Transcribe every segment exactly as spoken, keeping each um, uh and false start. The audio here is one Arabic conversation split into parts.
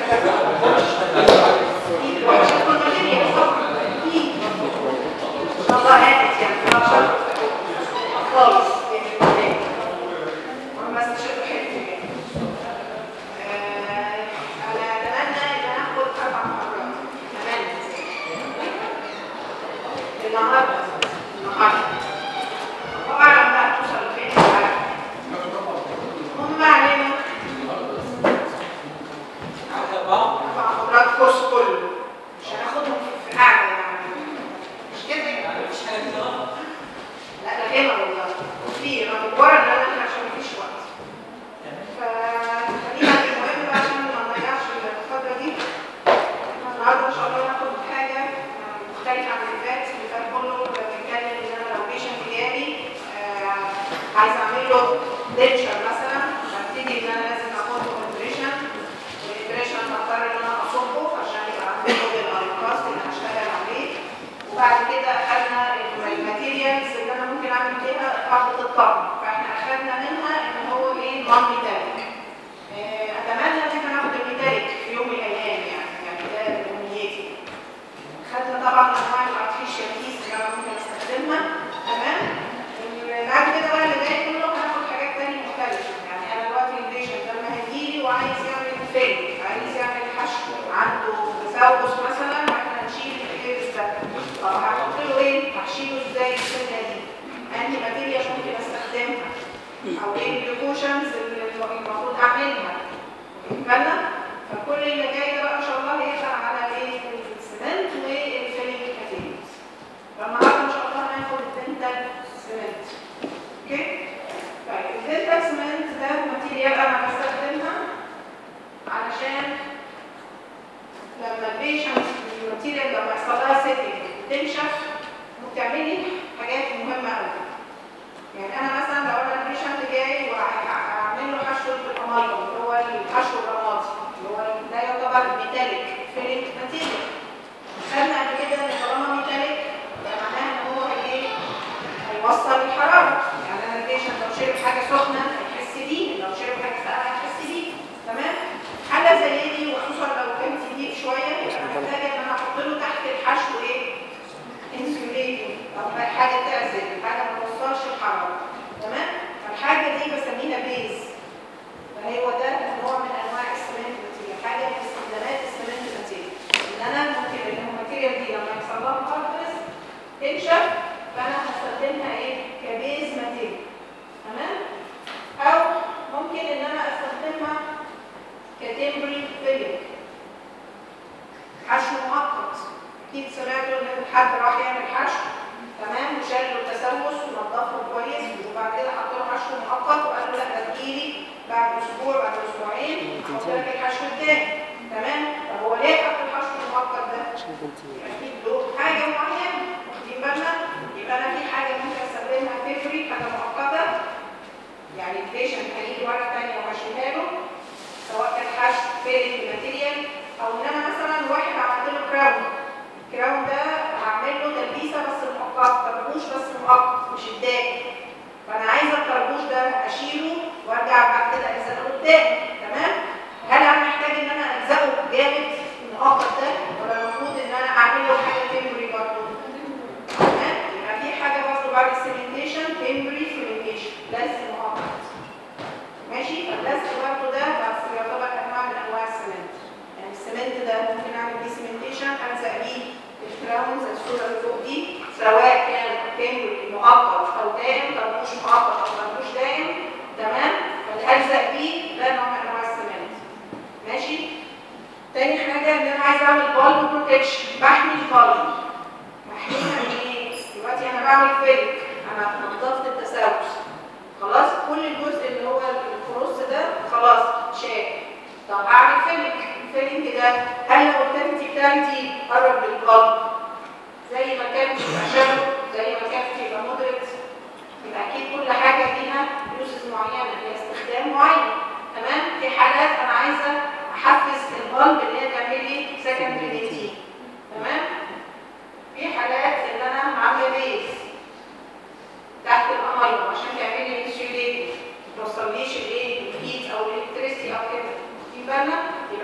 بالنا يبقى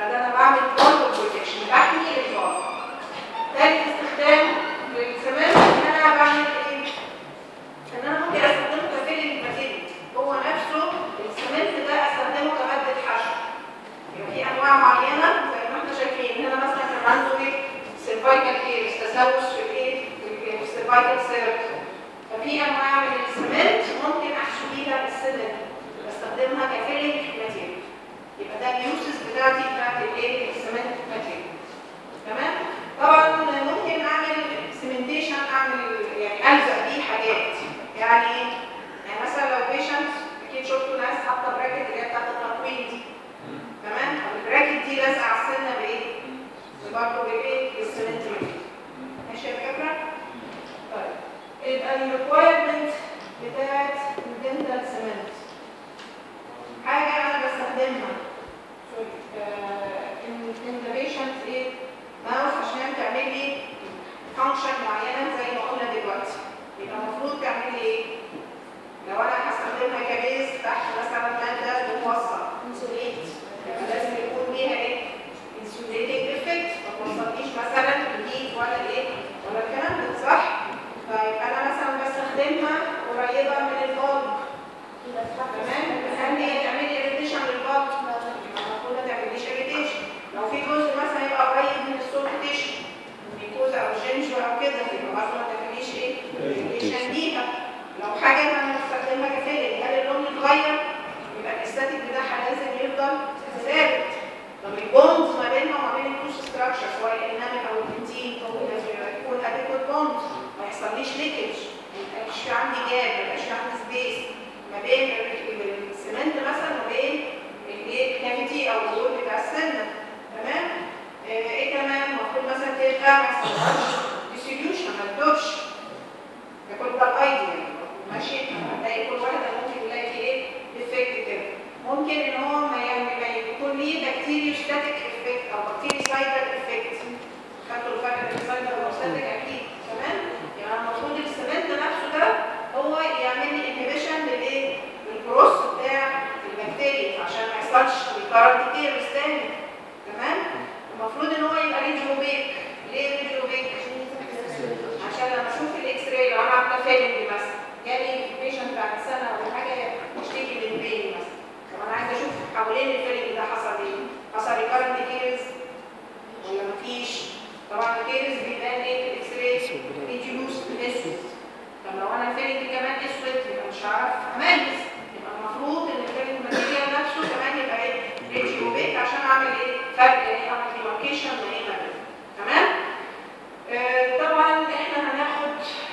يبقى ده انا بعمل بول بروتكشن بحمي البول. ثالث استخدام للسمنت ان انا بعمل ايه؟ ان انا ممكن استخدمه كفيلنج ماتيريال. هو نفسه السمنت ده استخدمه كماده حشو. يبقى في انواع معينه زي ما احنا شايفين هنا مثلا كان عنده ايه؟ سيرفايكال كيرس، تسوس في الايه؟ في السيرفايكال سيرفس. ففي انواع من السمنت ممكن احشو بيها السنه بستخدمها كفيلنج ماتيريال. يبقى ده اليوسز بتاعتي بتاعت الايه؟ السمنت ماتيريال. تمام؟ طبعا ممكن اعمل سيمنتيشن، اعمل يعني الزق بيه حاجات. يعني ايه؟ يعني مثلا لو بيشنت اكيد شفتوا ناس حاطه براكت اللي هي بتاعت التطويل دي. تمام؟ البراكت دي لازقه على السنه بايه؟ برضه بالايه؟ بالسمنت ماتيريال. ماشي يا فكره؟ طيب يبقى الريكوايرمنت بتاعت الدنتال سمنت حاجه انا بستخدمها ان ذا بيشنت ايه؟ ماوس عشان تعمل لي فانكشن معينه زي ما قلنا دلوقتي. يبقى المفروض تعمل لي ايه؟ لو انا هستخدمها كبيز تحت مثلا ماده موصل انسوليت، يبقى لازم يكون ليها ايه؟ انسوليتنج افكت، ما توصلنيش مثلا الهيت ولا الايه؟ ولا الكلام ده، صح؟ فيبقى انا مثلا بستخدمها قريبه من البلب. تمام؟ هل هي تعمل لي اريتيشن للبلب؟ المفروض ما تعمليش اريتيشن. لو في جزء مثلا يبقى قريب من السولت تيشن، ميكوزا او جينجو او كده، يبقى برضه ما تعمليش ايه؟ اريتيشن ليها. لو حاجه انا بستخدمها كفيلنج، هل اللون يتغير؟ يبقى الاستاتيك بتاعها لازم يفضل ثابت. طب البوند ما بينها وما بين التوش ستراكشر سواء الانامل او البنتين لازم يكون اديكوت بوند، ما يحصليش ليكج، ما يبقاش في عندي جاب، ما يبقاش في عندي سبيس ما بين السمنت مثلا وما بين الايه؟ الكافيتي او الدور بتاع السنه. تمام؟ آه ايه كمان؟ المفروض مثلا تبقى ما يحصلهاش ديسيليوشن، ما تدوبش. ده كل ده الايديال. ماشي؟ هتلاقي كل واحده ممكن يلاقي فيه ايه؟ افكت كده. ممكن ان هو ما يعني يكون ليه بكتيريوستاتيك افكت او بكتيريسايدال افكت. خدتوا الفرق بين السايدال والستاتيك اكيد. تمام؟ يعني المفروض السمنت نفسه ده هو يعمل لي انهبيشن للايه؟ للبروس بتاع البكتيريا عشان ما يحصلش الكارنت كتير تاني. تمام؟ المفروض ان هو يبقى ريديوبيك. ليه ريديوبيك؟ عشان لما اشوف الاكس راي لو انا عامله فيلنج مثلا جالي بيشنت بعد سنه ولا حاجه يشتكي من بين مثلا، طب انا عايزه اشوف حوالين الفيلنج ده حصل ايه؟ حصل ريكارنت كيرز ولا مفيش؟ طبعا الكيرز بيبان ايه في الاكس راي؟ ريديوس اسود. طب لو انا الفيلنج كمان اسود يبقى مش هعرف اميز. يبقى المفروض ان الفيلنج ماتيريال نفسه كمان يبقى ايه؟ ريديوبيك عشان اعمل ايه؟ فرق ايه؟ اعمل ديماركيشن ما ايه ما بين. تمام؟ آه طبعا احنا هناخد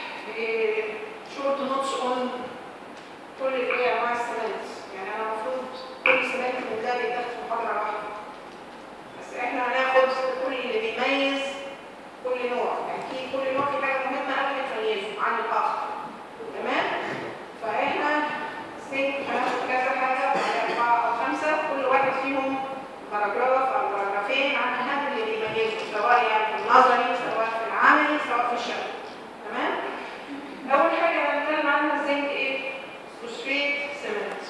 شورت نوتس اون كل الايه انواع السمنت. يعني انا المفروض كل سمنت من ده بيتاخد في محاضره واحده، بس احنا هناخد كل اللي بيميز كل نوع. يعني في كل نوع في حاجه مهمه قوي تميزه عن الاخر. تمام؟ فاحنا سينك هناخد كذا حاجه، اربعه او خمسه، كل واحد فيهم باراجراف او باراجرافين عن اهم اللي بيميزه، سواء يعني في النظري سواء في العملي سواء في الشغل. تمام؟ اول حاجه هنتكلم عنها الزنك ايه؟ فوسفيت سمنت.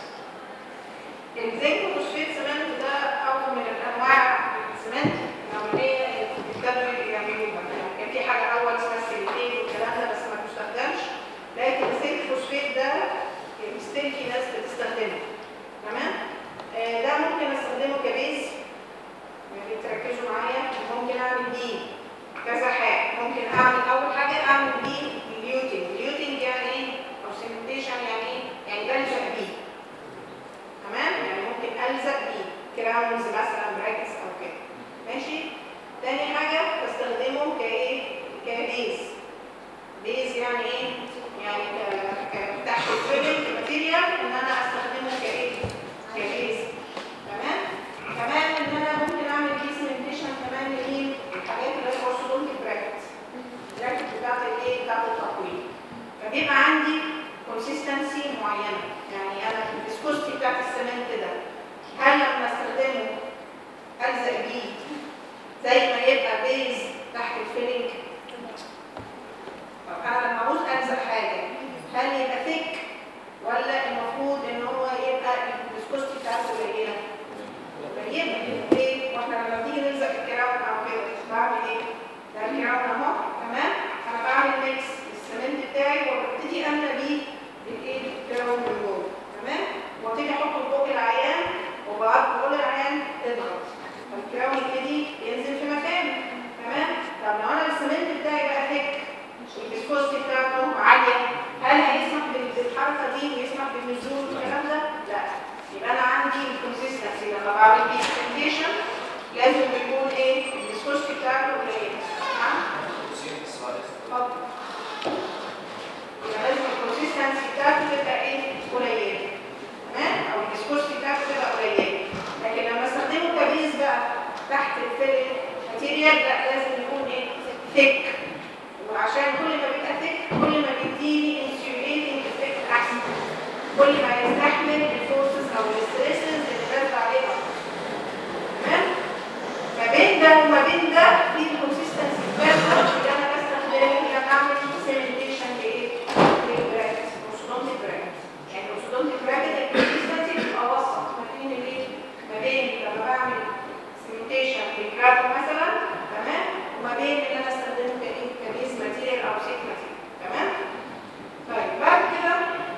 الزنك فوسفيت سمنت ده او من الانواع السمنت الاوليه اللي بيبتدوا يعملوها. كان في حاجه اول اسمها السيليتين والكلام ده بس ما بتستخدمش، لكن الزنك فوسفيت ده ستيل في ناس بتستخدمه. تمام؟ آه ده ممكن استخدمه كبيز، يعني تركزوا معايا. ممكن اعمل بيه كذا حاجه. ممكن اعمل اول حاجه اعمل بيه ليوتنج. ليوتنج يعني ايه؟ او سيمنتيشن يعني ايه؟ يعني بلزق بيه. تمام؟ يعني ممكن الزق بيه كراونز مثلا، براكتس او كده. ماشي؟ تاني حاجه بستخدمه كايه؟ كبيز. بيز يعني ايه؟ يعني تحت الفيلنج ماتيريال ان انا استخدمه كايه؟ كبيز. تمام؟ كمان ان انا ممكن اعمل بيه سيمنتيشن كمان لمين؟ الحاجات اللي هي اورثودونتيك براكتس. البراكتس بتاعت الايه؟ بتاعت التقويم. فبيبقى عندي كونسيستنسي معينه. يعني انا الفيسكوستي بتاعت السمنت ده هل لما استخدمه الزق بيه زي ما يبقى بيز تحت الفيلنج؟ طب انا لما عاوز الزق حاجه هل يبقى ثيك ولا المفروض ان هو يبقى الفيسكوستي بتاعته قليله؟ قليله. ليه؟ واحنا لما وقت بقول للعيان اضغط، فالكراون يبتدي ينزل في مكانه. تمام؟ طب لو انا السمنت بتاعي بقى ثيك والفيسكوستي بتاعته عاليه، هل هيسمح بالحركه دي ويسمح بالنزول والكلام ده؟ لا. يبقى انا عندي الكونسيستنسي لما بعمل ديسنتيشن لازم يكون ايه؟ الفيسكوستي بتاعته قليله. نعم؟ اتفضل. يبقى لازم الكونسيستنسي بتاعته تبقى ايه؟ قليله. تمام؟ او الفيسكوستي بتاعته تبقى قليله. لكن لما استخدمه كبيز بقى تحت الفيلم ماتيريال، لا لازم يكون ايه؟ ثيك. وعشان كل ما بيبقى ثيك كل ما بيديني انسيوليتنج افكت احسن، كل ما يستحمل الفورسز او الستريسز اللي نازله عليه اكتر. تمام؟ ما بين ده وما بين ده في الكونسيستنسي بتاعته اللي انا بستخدمه لما اعمل سيمنتيشن لايه؟ للبراكت، اوسودونتيك براكت. يعني الاوسودونتيك براكت الكونسيستنسي بتبقى وسط ما بين الايه؟ ما بين لما بعمل سيمنتيشن للجرافو مثلا، تمام؟ وما بين اللي انا استخدمه كايه؟ كبيز ماتيريال او سيك ماتيريال. تمام؟ طيب بعد كده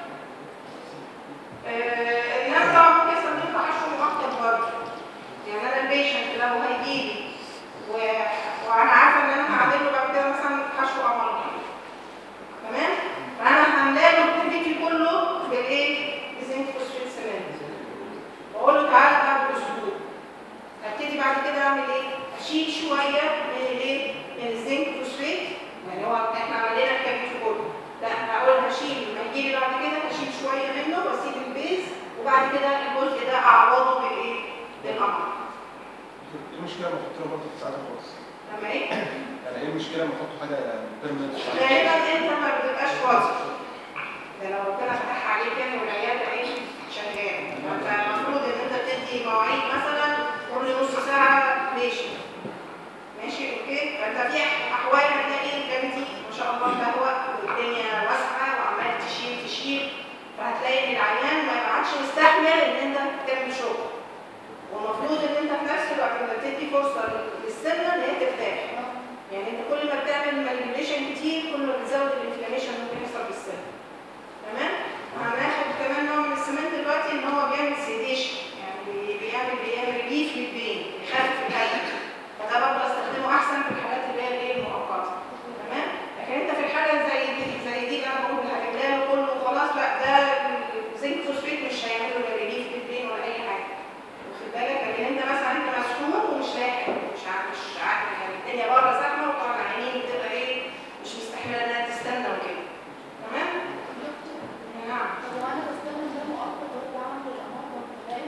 آه الناس طبعا ممكن استخدمه حشو مؤقت برضه. يعني انا البيشنت لو هيجيلي و... وانا عارفه ان انا هعمل له بعد كده مثلا حشو قمر، تمام؟ فانا هملاه الكونتيتي كله بالايه؟ بزنك فوسفيت سمنت، واقول له تعالى بعد اسبوع ابتدي بعد كده اعمل ايه؟ اشيل شويه من الايه؟ من الزنك فوسفيت. يعني هو احنا عملنا الكابيتي كله، لا انا اول هشيل لما يجي لي بعد كده هشيل شويه منه واسيب البيز، وبعد كده الجزء ده اعوضه بالايه؟ بالقمر. ايه المشكله لما احط له برضه ساعات خالص؟ لما ايه؟ يعني ايه المشكله لما احط حاجه بيرمننت؟ غالبا انت ما بتبقاش فاضي، ده لو ربنا فتح عليك يعني والعياده ايه؟ شغال. فانت المفروض ان انت تدي مواعيد مثلا كل نص ساعه ماشي ماشي اوكي. فانت في احوال هتلاقي الكافيتي ما شاء الله تهوى والدنيا واسعه وعمال تشيل تشيل، فهتلاقي ان العيان ما يبقاش مستحمل ان انت تعمل شغل. والمفروض ان انت في نفس الوقت انت بتدي فرصه للسنه ان هي ترتاح. يعني انت كل ما بتعمل مانيبيوليشن كتير كل ما بتزود الانفلاميشن ممكن يحصل في السنه. تمام؟ وهناخد كمان نوع من السمنت دلوقتي ان هو بيعمل سيديشن، يعني بيعمل بيعمل ريليف للبين، يخفف الالم. فده برضه استخدمه احسن في الحالات اللي هي الايه المؤقته. تمام؟ لكن انت في الحاله زي دي زي دي اللي انا بقول هجيب له كله وخلاص، لا ده الزنك فوسفيت مش هيعمل له لا ريليف للبين ولا اي حاجه. واخد بالك؟ لكن انت مثلا انت مسحوم ومش لاحق، مش عارف مش عارف يعني الدنيا بره زحمه وطبعا العينين بتبقى ايه؟ مش مستحمله انها تستنى وكده. تمام؟ نعم. طب وانا بستخدم ده مؤقت ولا بعمل الامر ولا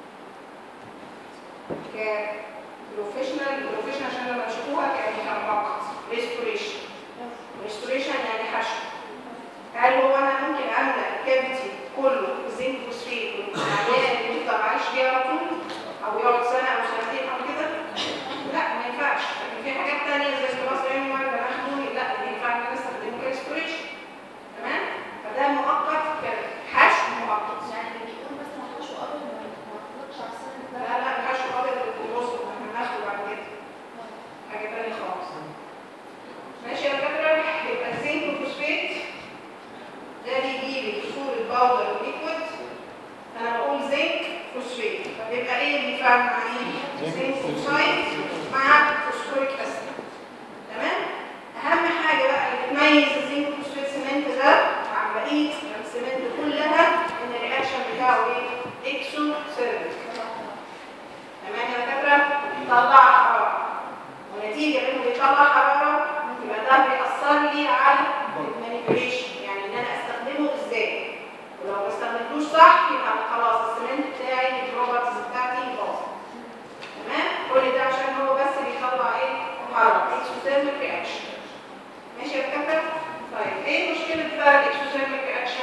كبروفيشنال بروفيشنال عشان لما تشوفوها يعني كمؤقت ريستوريشن. ريستوريشن يعني حشو. هل هو انا ممكن املى الكافيتي كله زنك فوسفيت والعيان اللي يفضل عايش بيه على طول او يقعد سنه او سنتين او كده؟ لا ما ينفعش. لكن في حاجات ثانيه زي الكلاس انيمال بناخده لا ينفع ان انا استخدمه كريستوريشن. تمام؟ فده مؤقت كحشو مؤقت. يعني بيقول بس ما حشو ابيض ما يطلقش على السن ده؟ لا لا الحشو الابيض اللي في النص احنا هناخده بعد كده حاجه ثانيه خالص. ماشي يا دكاتره؟ يبقى الزنك والفوسفيت ده بيجي لي صوره باودر وليكويد. انا بقول زنك فوسفيت، فبيبقى ايه اللي بيفعل مع ايه؟ زنك فوسفايد مع فوسفوريك اسيد. تمام؟ اهم حاجه بقى اللي بتميز الزنك فوسفيت سمنت ده عن بقيه السمنت كلها ان الرياكشن بتاعه ايه؟ اكسو سيرفيك. تمام يا دكاتره؟ بيطلع حراره، ونتيجه انه بيطلع حراره يبقى ده بيأثر لي على المانيبيوليشن، يعني ان انا استخدمه ازاي. ولو ما استخدمتوش صح يبقى خلاص السمنت بتاعي البروبرتيز بتاعتي باظت. تمام؟ كل ده عشان هو بس بيطلع ايه؟ حراره، اكسوثيرميك رياكشن. ماشي يا دكاتره؟ طيب ايه مشكله بقى الاكسوثيرميك رياكشن؟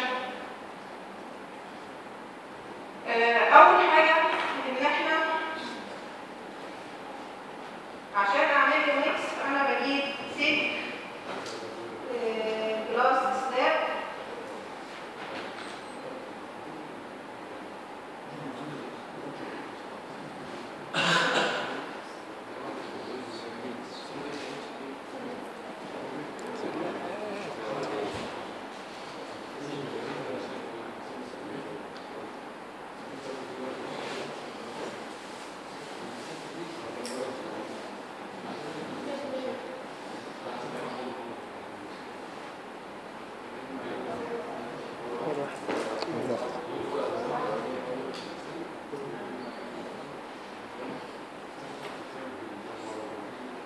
آه اول حاجه ان احنا عشان اعمل له ميكس انا بجيب سيك آه جلاس سلاب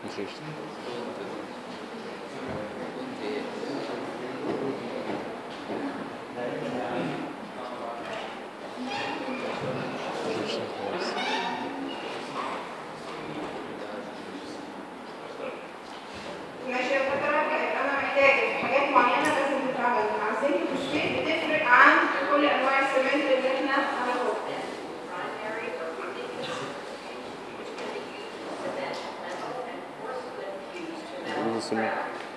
مفيش. مفيش خلاص. ماشي يا دكتورة، يبقى انا محتاجه في حاجات معينه لازم تتعمل مع الزنك الفوسفات بتفرق عن كل انواع السمنت اللي احنا هناخدها. السلم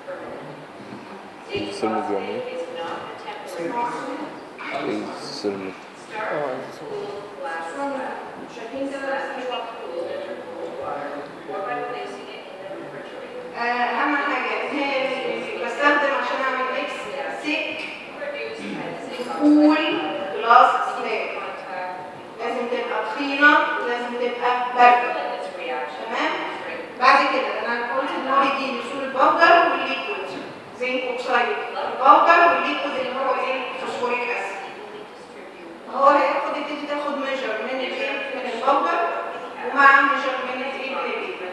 السلم بيعمل ايه؟ السلم شايفين كده بس مش واضح. اهم حاجه ان هي بستخدم عشان اعمل ميكس سيك كول جلاس سلاب. لازم تبقى تخينه ولازم تبقى بارده. تمام. بعد كده انا قلت ان هو يجي صوره باودر والليكويد زنك اوكسايد الباودر والليكويد اللي هو ايه؟ فوسفوريك اسيد. هو هياخد يبتدي تاخد ميجر من الايه؟ من الباودر ومع ميجر من الايه؟ من الليكويد.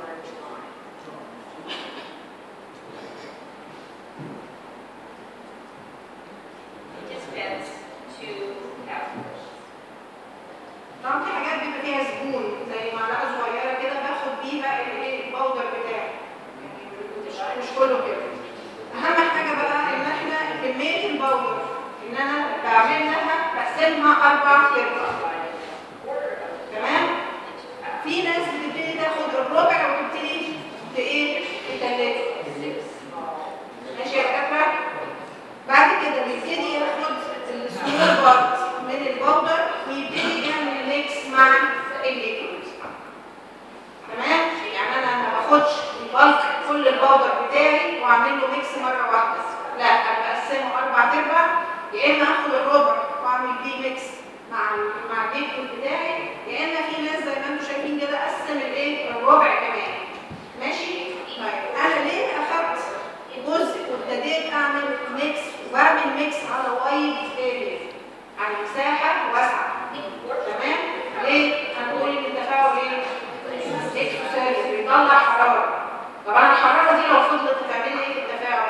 طبعا في حاجات بيبقى فيها زبون زي معلقه صغيره كده باخد بيها الايه؟ الباودر بتاعي. مش مش كله كده. اهم حاجه بقى ان احنا كميه الباودر ان انا بعملها بقسمها اربع ارباع. تمام. في ناس بتبتدي تاخد الربع وتبتدي ايه؟ تتلاتة. ماشي يا دكاتره. بعد كده بيبتدي ياخد السمول بارت من الباودر ويبتدي يعمل ميكس مع الليكويد. تمام. يعني انا ما باخدش البلك كل الباودر بتاعي واعمل له ميكس مره واحده، لا انا بقسمه اربع ارباع. يا اما اخد الربع واعمل بيه ميكس مع مع الليكويد بتاعي، يا اما في ناس زي ما انتم شايفين كده قسم الايه؟ الربع كمان. ماشي. طيب انا ليه اخدت جزء وابتديت اعمل ميكس وبعمل ميكس على وايد اريا على مساحه واسعه؟ تمام. ليه؟ هنقول ان التفاعل ايه؟ اكسوسيريس بيطلع حراره. طبعا الحراره دي لو فضلت تعمل ايه في التفاعل؟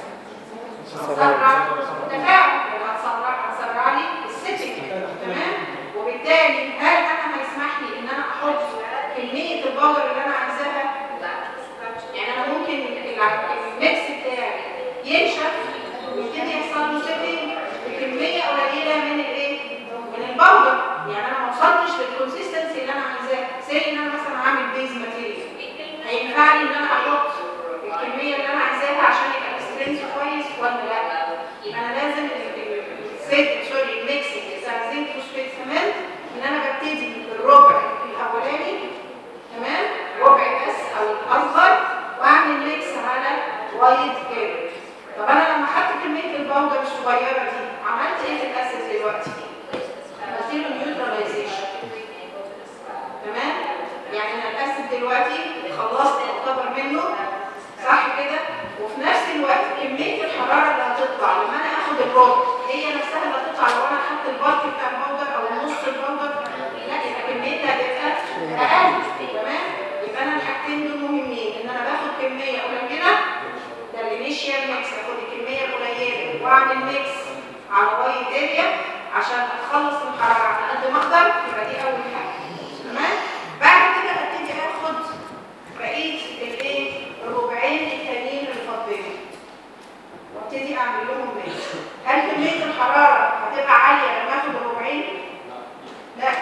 هتسرع التفاعل، هتسرع هتسرع لي السيتنج. تمام. وبالتالي هل انا هيسمح لي ان انا احط كميه الباودر اللي انا عايزاها؟ يعني انا ممكن الميكس بتاعي ينشف ويبتدي يحصل له سيتنج بكميه قليله من الايه؟ من الباودر. يعني انا ما وصلتش للكونسيستنسي اللي انا عايزاها. زي ان انا مثلا عامل بيز ماتيريال، هينفع لي ان انا احط الكميه اللي انا عايزاها عشان يبقى السترينث كويس ولا لا؟ يبقى انا لازم السيت سوري الميكسنج بتاع زنك فوسفات سمنت ان انا ببتدي بالربع الاولاني. تمام. ربع بس او الاصغر واعمل ميكس على وايد كارت. طب انا لما خدت كميه الباودر الصغيره دي عملت ايه في الاسيد دلوقتي؟ عملت له نيوتراليزيشن. تمام. يعني انا الاسيد دلوقتي خلصت اعتبر منه، صح كده؟ وفي نفس الوقت كميه الحراره اللي هتطلع لما انا اخد الربع هي نفسها اللي هتطلع لو انا اخدت البلك بتاع الباودر او نص الباودر، لا يبقى كميتها هتبقى اقل. تمام. يبقى انا الحاجتين دول مهمين، ان انا باخد كميه قليله، ده الانيشيال ميكس، اخد الكميه القليله واعمل ميكس على وايد اريا عشان اتخلص من الحراره على قد ما اقدر. يبقى دي اول حاجه. تمام. بعد كده ابتدي اخد بقيه الايه؟ الربعين التانيين اللي فاضلين وابتدي اعمل لهم ميكس. هل كميه الحراره هتبقى عاليه لما اخد الربعين؟ لا،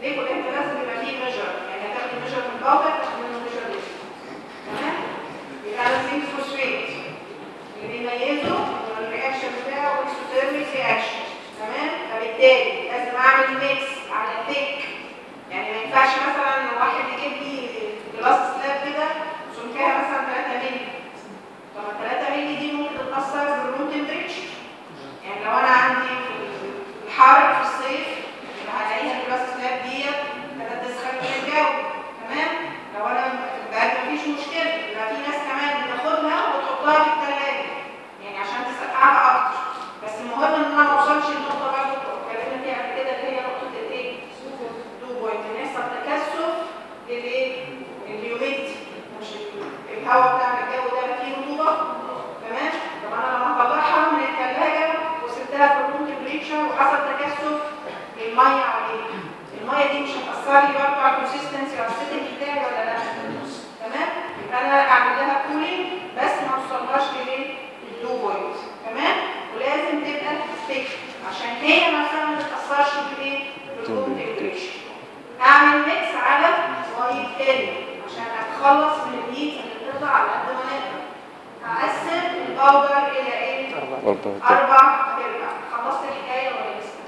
ايه انت لازم يبقى فيه ميجر، يعني هتاخدي ميجر من الباودر تاخدي منه ميجر لسه. تمام؟ يبقى انا زنك فوسفيت اللي بيميزه الرياكشن بتاعه اكسوثيرميك رياكشن. تمام؟ فبالتالي لازم اعمل ميكس على ثيك، يعني ما ينفعش مثلا واحد يجيب لي جلاس سلاب كده سمكها مثلا ثلاثة مللي. طب ثلاثة مللي دي ممكن تتاثر بالروم تمبريتشر، يعني لو انا عندي في الحر في الصيف هلاقيها الجلاس سلاب ديت ثلاث تسخن من الجو. تمام؟ لو انا بقى مفيش مشكله، يبقى في ناس كمان بتاخدها وتحطها في الثلاجه يعني عشان تسقعها اكتر. بس المهم ان انا ما اوصلش للنقطه برضه اتكلمنا فيها قبل كده اللي هي نقطه الايه؟ دو بوينت، ان يحصل تكثف للايه؟ الهيوميديتي، مش الهواء بتاع الجو ده فيه رطوبه. تمام؟ طب انا لما اطلعها من الثلاجه وسبتها في الروم تمبريتشر وحصل تكثف الميه عليها، الميه دي مش هتاثر لي برضه على الكونسستنسي او السيتنج بتاعي ولا لا؟ تمام؟ يبقى انا اعمل لها كولينج بس ما اوصلهاش للايه؟ الدو بوينت. تمام؟ ولازم تبقى ثيك عشان هي نفسها ما تتاثرش بالايه؟ بالروم تمبريتشر. اعمل ميكس على ميه تاني عشان اتخلص من الهيت اللي بتطلع على قد ما نقدر. هقسم الباودر الى ايه؟ اربع ارباع. خلصت الحكايه ولا لسه؟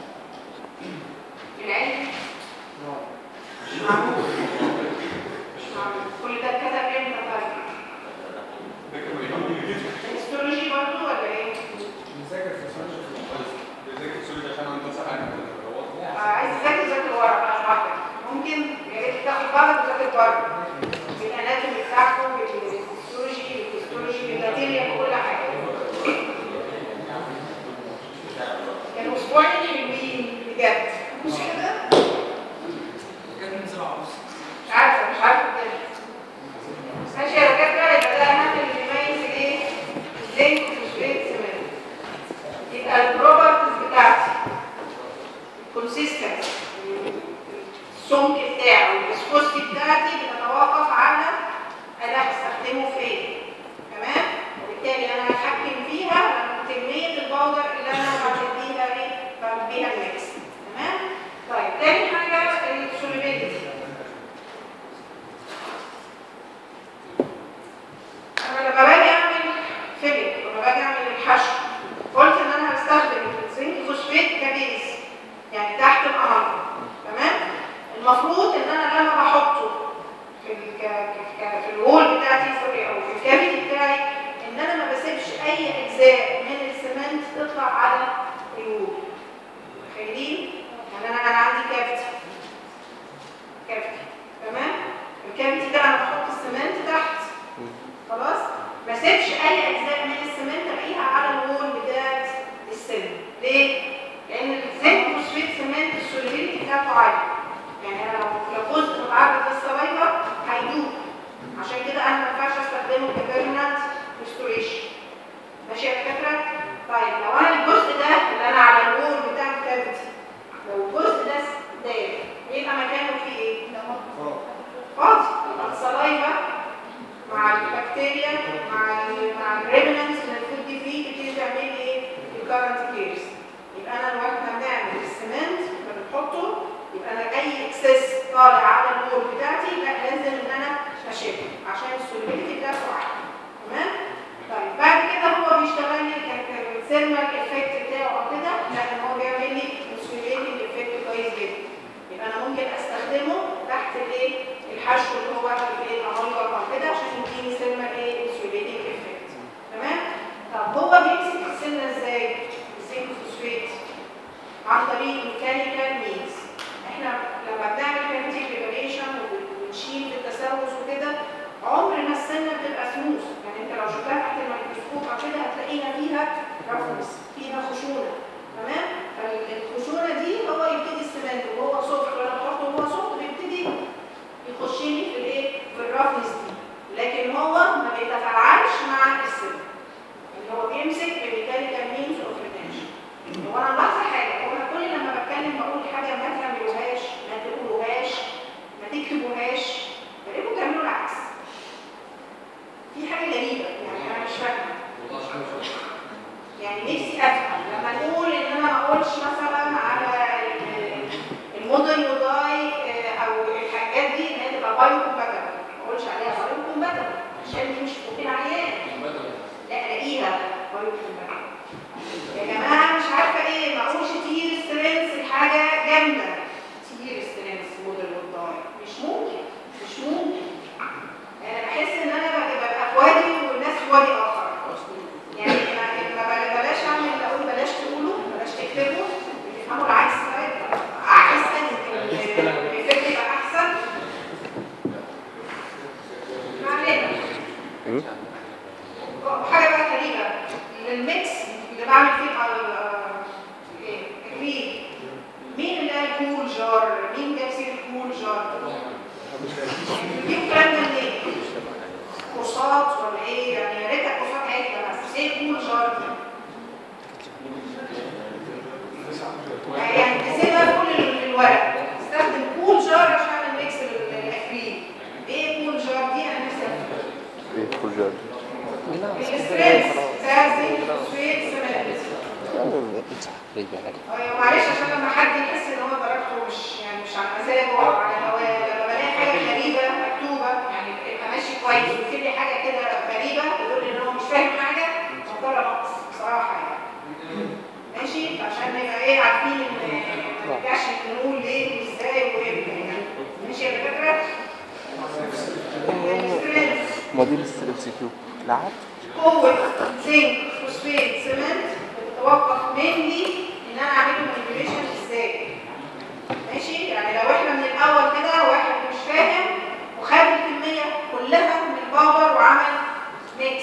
العلم مش معمول مش معمول كل ده اتكتب امتى طيب؟ هيستولوجي برضه ولا ايه؟ بنذاكر في سؤال بنذاكر سؤال عشان عنده ساعات عايز تذاكر ذاكر ورا بقى براحتك، ممكن يا ريت تاخد بالك وتذاكر بره بالاناتومي بتاعكم بالهيستولوجي بالهيستولوجي بالماتيريال كل حاجه. كانوا اسبوعين حلوين بجد مش كده؟ مش عارفه مش عارفه كده. ماشي يا دكاتره، يبقى ده اهم اللي بيميز ايه؟ الزنك فوسفات سمنت. يبقى البروبرتيز بتاعتي كونسيستنس، السمك بتاعه والفيسكوستي بتاعتي بتتوقف على انا هستخدمه في ايه. تمام؟ وبالتالي انا هتحكم فيها كميه الباودر اللي انا بعمل بيها ايه؟ بعمل بيها الميكس. تمام؟ طيب تاني حاجه السوليبيليتي. انا لما باجي اعمل فيلم لما باجي اعمل الحشو قلت ان انا هستخدم الزنك فوسفات كبيز يعني تحت القمر. تمام؟ المفروض ان انا لما بحطه في الك... في الوول بتاعتي سوري او في الكافيتي بتاعي ان انا ما بسيبش اي اجزاء من السمنت تطلع على الوول. متخيلين؟ يعني انا انا عندي كافيتي كافيتي تمام؟ الكافيتي ده انا بحط السمنت تحت خلاص؟ ما سيبش اي اجزاء من السمنت الاقيها على الوول بتاعت السن. ليه؟ لان الزنك فوسفات سمنت السوليبيليتي بتاعته عاليه، يعني انا لو لو جزء متعرض للسلايفا هيدوب، عشان كده انا ما ينفعش استخدمه كبيرمنت ريستوريشن. ماشي يا دكاتره؟ طيب لو انا الجزء ده اللي انا على الوول بتاع الكافيتي لو الجزء ده دايب يبقى مكانه فيه ايه؟ فاضي. يبقى السلايفا مع البكتيريا مع ال مع الريمنانس اللي الفود دي فيه تبتدي تعمل لي ايه؟ الكارنت كيرز. يبقى انا لو احنا بنعمل السمنت بنحطه يبقى انا اي اكسس طالع على الوول بتاعتي لا لازم ان انا اشيله عشان السوليبيليتي بتاعته عاليه. تمام؟ طيب بعد كده هو بيشتغل لي كثيرمال افكت بتاعه او كده، لا هو بيعمل لي انسوليتنج افكت كويس جدا. يبقى انا ممكن استخدمه تحت الايه؟ الحشو اللي هو الايه؟ الامالجم او كده عشان يديني ثيرمال ايه؟ انسوليتنج افكت. تمام؟ طب هو بيمسك السنه ازاي؟ الزنك فوسفات عن طريق ميكانيكال مينز. احنا لما بنعمل كافيتي بريباريشن وبنشيل بالتسوس وكده عمر ما السنه بتبقى سموث، يعني انت لو شفتها تحت الميكروسكوب او كده هتلاقيها فيها رفنس فيها خشونه. تمام؟ فالخشونه دي هو يبتدي السمنت وهو سوفت وانا بحطه وهو سوفت بيبتدي يخش لي في الايه؟ في الرفنس دي، لكن هو ما بيتفاعلش مع السمنت اللي هو بيمسك بميكانيكال مينز اوف ريتنشن. هو انا ملاحظه حاجه، هو انا كل لما بتكلم بقول حاجه ما تعملوهاش ما تقولوهاش ما تكتبوهاش بلاقيكم بتعملوا العكس. في حاجه غريبه يعني انا مش فاهمه، يعني نفسي افهم لما نقول ان انا ما اقولش مثلا على الموديل وداي بايو كومباتبل، ما اقولش عليها بايو كومباتبل عشان دي مش ممكن عيان، لا الاقيها بايو كومباتبل. يا جماعه مش عارفه ايه، ما اقولش تير سترينث الحاجه جامده، تير سترينث موديل والداي مش ممكن مش ممكن. انا بحس ان انا ببقى في وادي والناس في وادي اخر، يعني ما بلاش اعمل اقول بلاش تقولوا بلاش تكتبوا، تفهموا العكس بقى احسن، الفكر يبقى احسن. ما علينا. حاجه بقى غريبه، الميكس اللي بعمل فيه ايه اكريل، مين اللي قال كول جار؟ مين جاب سيره كول جار؟ بيجيبوا الكلام ده منين؟ كورسات ولا ايه؟ يعني يا ريتها كورسات عاديه، بس ايه كول جار؟ يعني تسيبها كل الورق، استخدم كول جار عشان اعمل ميكس الاكريل. ايه كول جار دي؟ انا نفسي افهم. ايه كل جار؟ الستريس بتاعزي فوسفيت سمنت. ايوه معلش عشان لما حد يحس ان هو درجته مش يعني مش على مزاجه او على هواه، لما بلاقي حاجه غريبه مكتوبه يعني يبقى ماشي كويس ويكتب لي حاجه كده غريبه يقول لي ان هو مش فاهم حاجه، مضطر انقص بصراحه يعني. ماشي عشان نبقى ايه عارفين ان ما نرجعش نقول ليه وازاي وامتى يعني. ماشي يا دكاتره؟ موديل السي كيو لعب قوه زنك فوسفيت سمنت بتتوقف مني ان انا اعمله مانيبيوليشن ازاي. ماشي يعني لو احنا من الاول كده واحد مش فاهم وخد الكميه كلها من الباور وعمل ميكس،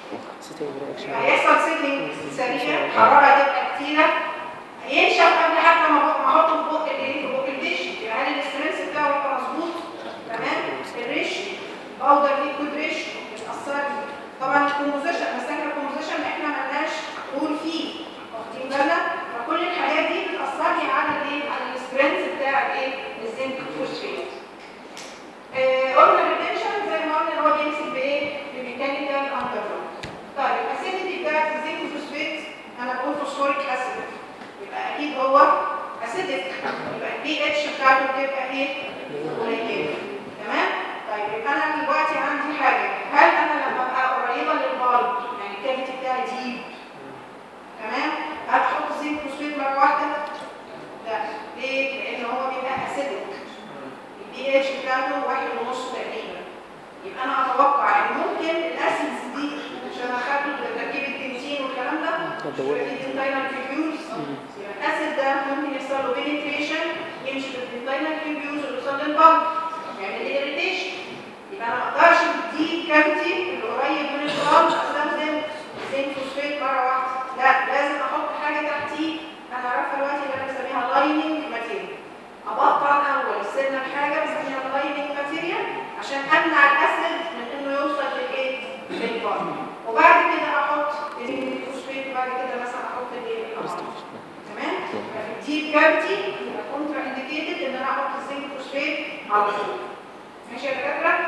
هيحصل سيتنج سريع، حراره تبقى كتيره، هينشف قبل حتى ما احطه في بق الايه في بق الدش، يبقى هل الاسترنس بتاعه يبقى مظبوط تمام؟ الريش باودر ليكويد ريش بتاثر طبعا الكومبوزيشن، بس احنا الكومبوزيشن احنا مالناش رول فيه، واخدين بالنا؟ فكل الحاجات دي بتاثر لي على الايه؟ على السترينث بتاع الايه؟ الزنك فوسفيت. آه قلنا الريتنشن زي ما قلنا ان هو بيمسك بايه؟ بميكانيكال اندرلود. طيب الاسيديتي بتاعت الزنك فوسفيت انا بقول فوسفوريك اسيد، يبقى اكيد هو اسيدك، يبقى البي اتش بتاعته بتبقى ايه؟ قليله. تمام؟ طيب يبقى انا دلوقتي عندي حاجه، هل انا لما ابقى قريبه للبالب يعني الكافيتي بتاعي ديب تمام؟ هل احط زنك فوسفيت مره واحده؟ لا، ليه؟ لان هو بيبقى اسيدك، البي اتش بتاعته واحد ونص تقريبا. يبقى انا اتوقع ان ممكن الاسيدز دي عشان اخدوا تركيب البنزين والكلام ده الانتاينال فيبيولز، يبقى الاسيد ده ممكن يحصل له بينتريشن يمشي في الانتاينال فيبيولز ويوصل للبلب يعمل لي اريتيشن. يبقى انا ما اقدرش بدي كافيتي اللي قريب من البلب استخدم زنك فوسفيت مره واحده، لا لازم احط حاجه تحتيه انا عارفه دلوقتي اللي انا بسميها لايننج ماتيريال. ابطل اول السنه بحاجه بسميها لايننج ماتيريال عشان امنع الاسيد من انه يوصل للايه؟ للبلب. وبعد كده احط الزنك فوسفيت وبعد كده مثلا احط الايه؟ تمام؟ ففي الديب كافيتي يبقى كونترا انديكيتد ان انا احط الزنك فوسفيت على طول. ماشي يا دكاتره؟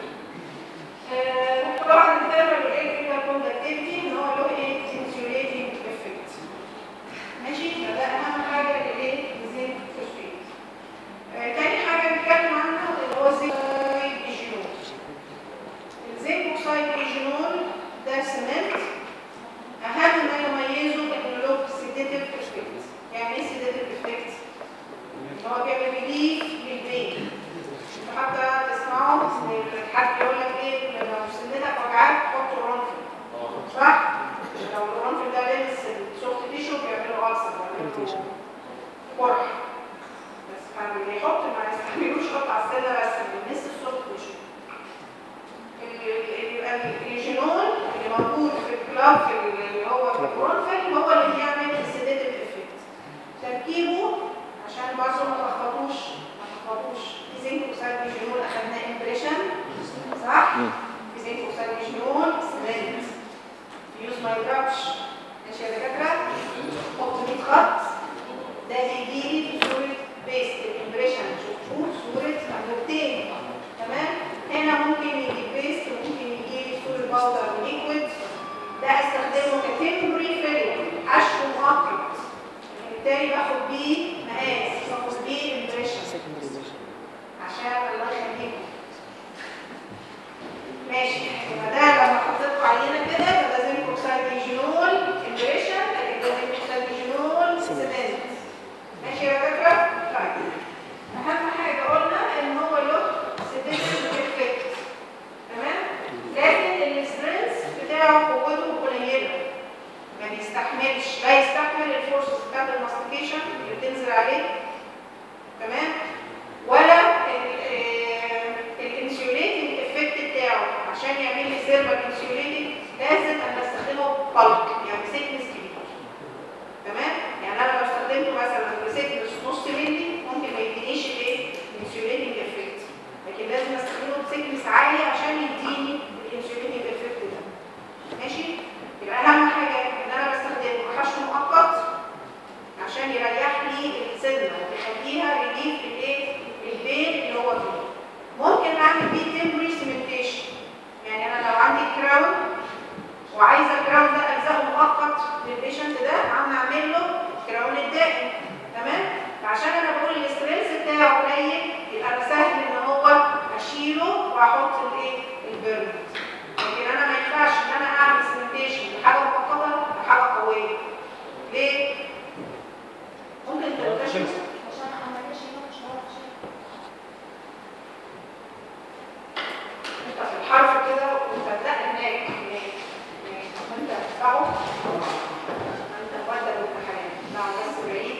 آه طبعا الثيرمال والالكتريكال كوندكتيفيتي ان هو له ايه؟ انسيوليتنج افكت. ماشي؟ فده اهم حاجه للايه؟ الزنك فوسفيت. آه تاني حاجه نتكلم عنها اللي هو الزنك ايجينول. الزنك اوكسايد ايجينول ده سمنت، اهم ما يميزه انه له سيديتيف افكت. يعني ايه سيديتيف افكت؟ هو بيعمل ريليف للبين. حتى تسمعوا حد يقول لك ايه لو سنتك وجعاك حط قرنفل، صح؟ لو القرنفل ده لابس السوفت تيشو بيعملوا ألسر، بيعملوا قرح، بس اللي يحط ما يستعملوش حط على سيكنس عالي عشان يديني الانسولينيك افكت ده. ماشي؟ يبقى اهم حاجه ان انا بستخدمه حشو مؤقت عشان يريح لي السنه ويخليها ريليف للايه؟ البين اللي هو فيه. ممكن اعمل بيه تمبري سيمنتيشن، يعني انا لو عندي كراون وعايزه الكراون ده الزقه مؤقت للبيشنت ده، عم اعمل له كراون الدائم. تمام؟ فعشان انا بقول الاستريس بتاعه قليل يبقى انا سهل ان هو اشيله واحط الايه؟ البيرمنت. لكن انا ما ينفعش ان انا اعمل سيمنتيشن لحاجه مؤقته لحاجه قويه. ليه؟ ممكن تكتشف عشان عملية شيلة مش هعرف اشيل. انت في الحرف كده وانت لا هناك وانت هتدفعه انت وانت بالامتحانات لا بس بعيد.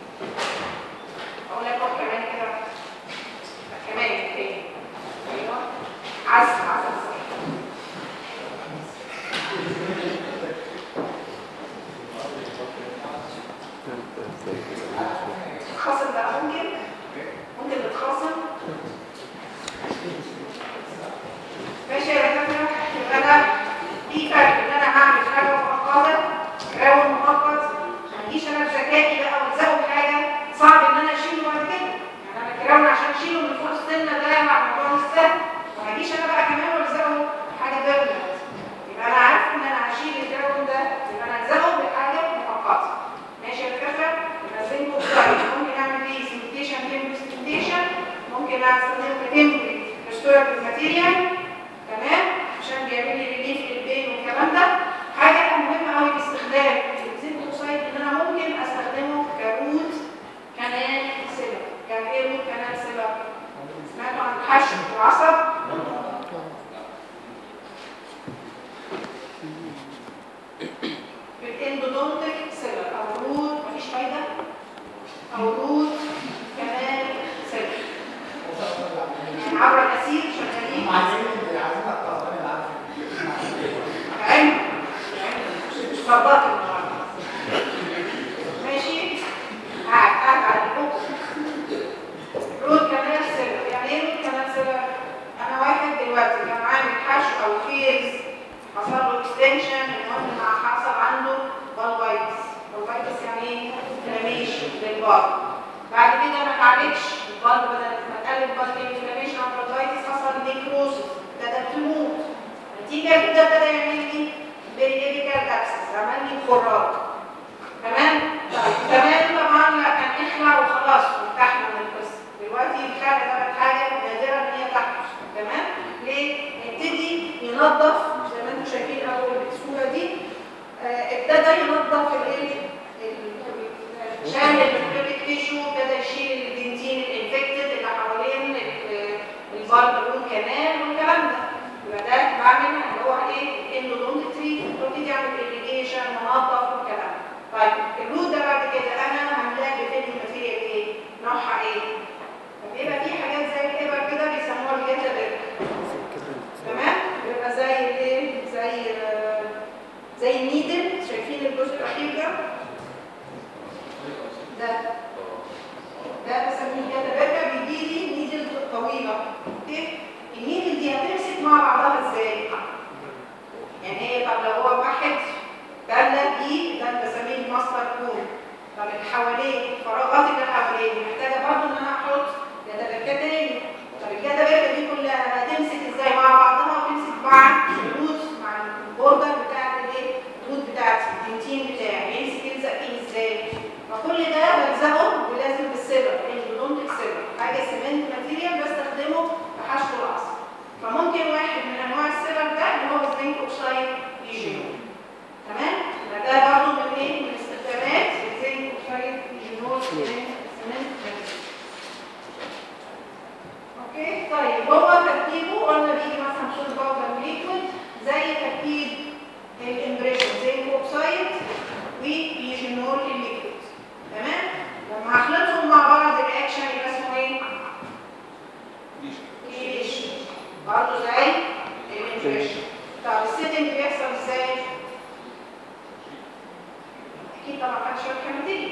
اقول لك روح كمان كده كمان تاني. ايوه عزم عزم صح. خاصم بقى ممكن ممكن تتخاصم. ماشي يا دكاتره. يبقى انا في فرق ان انا هعمل حاجه مؤقته كراون مؤقت، ما اجيش انا بذكائي بقى والزقه بحاجه صعب ان انا اشيله بعد كده. يعني انا الكراون عشان اشيله من فوق السنه ده مع موضوع السن، وما اجيش انا بقى كمان والزقه حاجه بيرمنت. يبقى انا عارف ان انا هشيل الكراون ده، يبقى انا الزقه بحاجه مؤقته. ماشي يا دكاتره. يبقى زي ممكن اعمل ايه؟ سيمنتيشن تمبري سيمنتيشن، ممكن استخدم تمبري ريستوراتيف ماتيريال. تمام؟ عشان بيعمل لي ريليف للبين والكلام ده. حاجه مهمه قوي في استخدام الزنك اوكسايد ان انا ممكن استخدمه كروت كانال سيلر. يعني ايه روت كانال سيلر؟ سمعتوا عن الحشو العصب؟ بالاندودونتيك سيلر او روت مفيش فايده او روت كانال سيلر. يعني عبر الاسير شغالين عايزين عايزين الطلبه اللي علم مش صدقت النهارده. ماشي؟ قاعد قاعد على البوك. روت كانال سيلر. يعني ايه روت كانال سيلر؟ انا واحد دلوقتي كان عامل حشو او فيز حصل له اكستنشن، المهم مع حصل عنده بالفايتس. بالفايتس يعني ايه؟ انفلاميشن للبلد. بعد كده ما اتعالجش البلد، بدل ما تقلب بلد انفلاميشن او بالفايتس حصل نيكروسس، ابتدى تموت. نتيجه كده ابتدى يعمل لي بيريديكال ابسس، عمل لي خراج. تمام؟ طيب زمان طبعا لا كان يخلع وخلاص وارتحنا من القصه. دلوقتي الخلع ده بقت حاجه نادره ان هي تحدث. تمام؟ ليه؟ يبتدي ينظف زي ما انتم شايفين اول الصوره دي. آه ابتدى ينظف الايه؟ شال البروبليك تيشو، ابتدى يشيل الدنتين الانفكتد اللي حوالين البالبرون كانال والكلام ده. يبقى ده بعمل اللي هو ايه؟ الاندودونتري، وابتدي اعمل irrigation ونظف والكلام ده. طيب الروت ده بعد كده انا هنلاقي فين الماتيريال ايه؟ نوعها ايه؟ فبيبقى في حاجات زي الابر كده بيسموها الجيتا بيرك. تمام؟ بيبقى زي ايه؟ زي زي النيدل. شايفين الجزء الاخير ده؟ ده ده بسميه الجيتا بيرك. بيجي لي نيدل طويله. اوكي؟ النيدل دي هتمسك مع بعضها ازاي؟ يعني هي طب لو هو واحد بلد دي ده بسميه الماستر كون. طب اللي حواليه الفراغات اللي حواليه محتاجه برضه ان انا احط جدبكه تاني. طب الجدبكه دي كلها هتمسك ازاي مع بعضها وتمسك مع الروت مع البوردر بتاعت الايه؟ الروت بتاعتي الدنتين بتاعي يمسك يلزق فيه ازاي؟ فكل ده بلزقه ولازم بالسيلر الاندودونتيك سيلر، حاجه سيمنت ماتيريال بستخدمه في حشو العصب. فممكن واحد من انواع السيلر ده اللي هو الزنك اوكسايد يجينول. تمام؟ يبقى ده برضه من ايه؟ من استخدامات الزنك اوكسايد يجينول سيمنت ماتيريال. اوكي؟ طيب هو تركيبه قلنا بيجي مثلا صوت باودر ليكويد زي تركيب الامبريشن زنك اوكسايد ويجينول الليكويد. تمام؟ لما هخلطهم مع بعض الرياكشن يبقى اسمه ايه؟ ليشن. برضه زي الانفريشن. طب السيتنج بيحصل ازاي؟ اكيد طبعا محدش يعرف كام تيجي.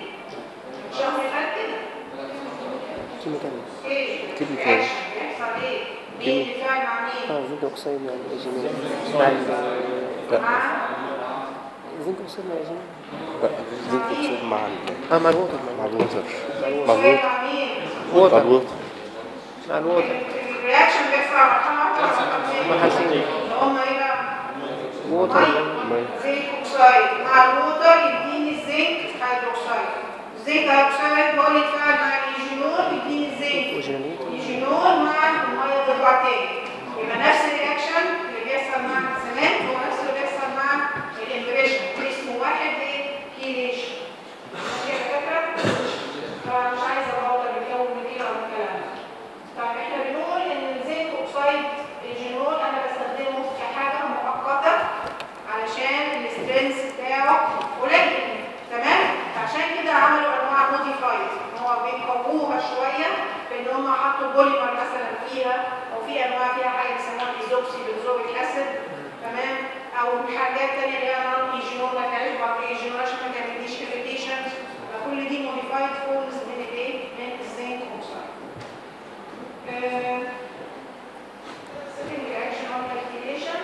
الشهر اللي فات كده. كيميكال ايه؟ كيميكال الرياكشن بيحصل ايه؟ مين بيتفاعل مع مين؟ اه زنك اوكسيد مع الايزومير مع ال مع زنك اوكسيد مع الايزومير لا زنك اوكسيد مع ال اه مع الووتر مع الوتر مع بيتفاعل الوتر مع مين؟ مع ووتر الوتر مع الووتر الرياكشن بيحصل على مرحله واحده ولا مرحلتين؟ مرحلتين. اللي هم ايه بقى؟ ووتر مية. زنك اوكسايد مع الووتر يديني الزنك هيدروكسايد. الزنك هيدروكسايد هو اللي يتفاعل مع اليوجينول يديني الزنك وجنانيت اليوجينول مع الميه تطلع تاني. يبقى نفس الرياكشن اللي بيحصل مع السمنت هو نفس اللي بيحصل مع الامبريشن، اسمه واحد ايه؟ كيليشن. ماشي يا دكاتره؟ فمش عايزه اطول الجو من كده ولا الكلام ده. طيب احنا بنقول ان الزنك اوكسايد الجينول انا بستخدمه كحاجه مؤقته علشان السترينث بتاعه قليل، تمام؟ فعشان كده عملوا انواع موديفايد ان هو بيقووها شويه بان هم حطوا بوليمر مثلا فيها، او في انواع فيها حاجه بيسموها ايزوكسي بنزويك اسيد، تمام؟ او حاجات ثانيه اللي هي نون ايجينول ما تعملش بعض ايجينول عشان ما تعمليش اريتيشن. فكل دي موديفايد فورمز من الايه؟ من الزنك اوكسايد. second reaction of calculation.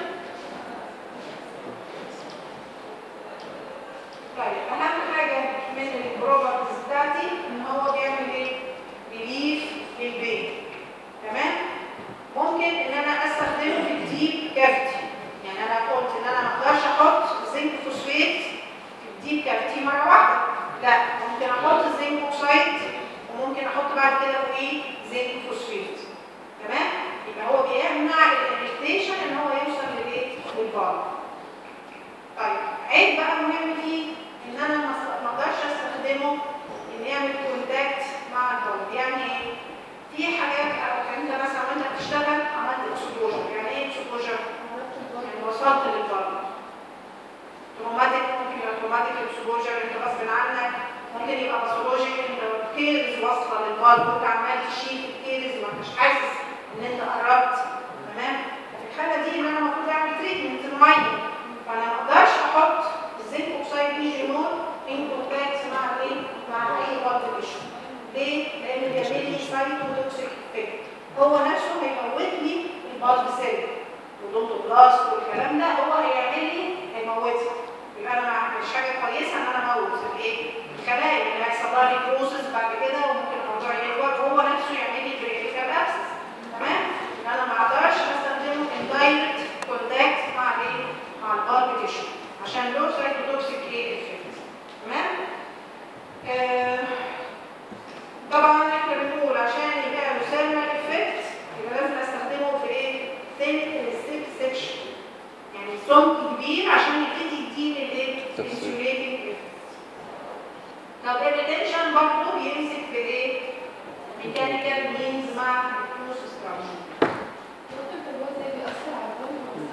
طيب اهم حاجه من البروبرتيز بتاعتي ان هو بيعمل ايه؟ ريليف للبين، تمام؟ ممكن ان انا استخدمه في الديب كافيتي، يعني انا قلت ان انا ما اقدرش احط زنك فوسفات في الديب كافيتي مره واحده، لا ممكن احط الزنك اوكسايد وممكن احط بعد كده فوقيه زنك فوسفات، تمام؟ يبقى هو بيمنع الاريتيشن ان هو يوصل للايه؟ للبار. طيب عيب بقى مهم فيه ان انا ما اقدرش استخدمه ان يعمل كونتاكت مع البار. يعني ايه؟ في حاجات انت مثلا وانت بتشتغل عملت اكسبوجر. يعني ايه اكسبوجر؟ يعني وصلت للبار. تروماتيك ممكن يبقى تروماتيك اكسبوجر انت غصب عنك، ممكن يبقى باثولوجيك انت الكيرز واصله للبار وانت عمال تشيل الكيرز وما انتش حاسس ان انت قربت، تمام؟ في الحاله دي ان انا المفروض اعمل تريتمنت معين، فانا ما اقدرش احط الزنك اوكسايد بيجينول ان كونتاكت مع ايه؟ مع اي بلد تيشو. ليه؟ لان بيعمل لي سايتوتوكسيك افكت، هو نفسه هيموت لي البلد سيل والدوتوبلاست والكلام ده، هو هيعمل لي هيموتها. يبقى انا مش حاجه كويسه ان انا اموت الايه؟ الخلايا اللي هيحصل لها بروسس بعد كده وممكن الموضوع يكبر هو نفسه يعمل لي بريكال ابسس، تمام؟ انا ما اقدرش استخدمه ان دايركت كونتاكت مع الايه؟ مع البلد تيشو عشان له سايتوتوكسيك ايه افكت، تمام؟ آه طبعا احنا بنقول عشان يبقى له سيرمال افكت يبقى لازم استخدمه في ايه؟ ثين ستيك سيكشن، يعني سمك كبير عشان يبتدي يديني الايه؟ انسوليتنج افكت. طب الريتنشن برضه بيمسك بايه؟ ميكانيكال مينز مع الفلوس ستراكشر. ممكن التجويز ده بيأثر على البول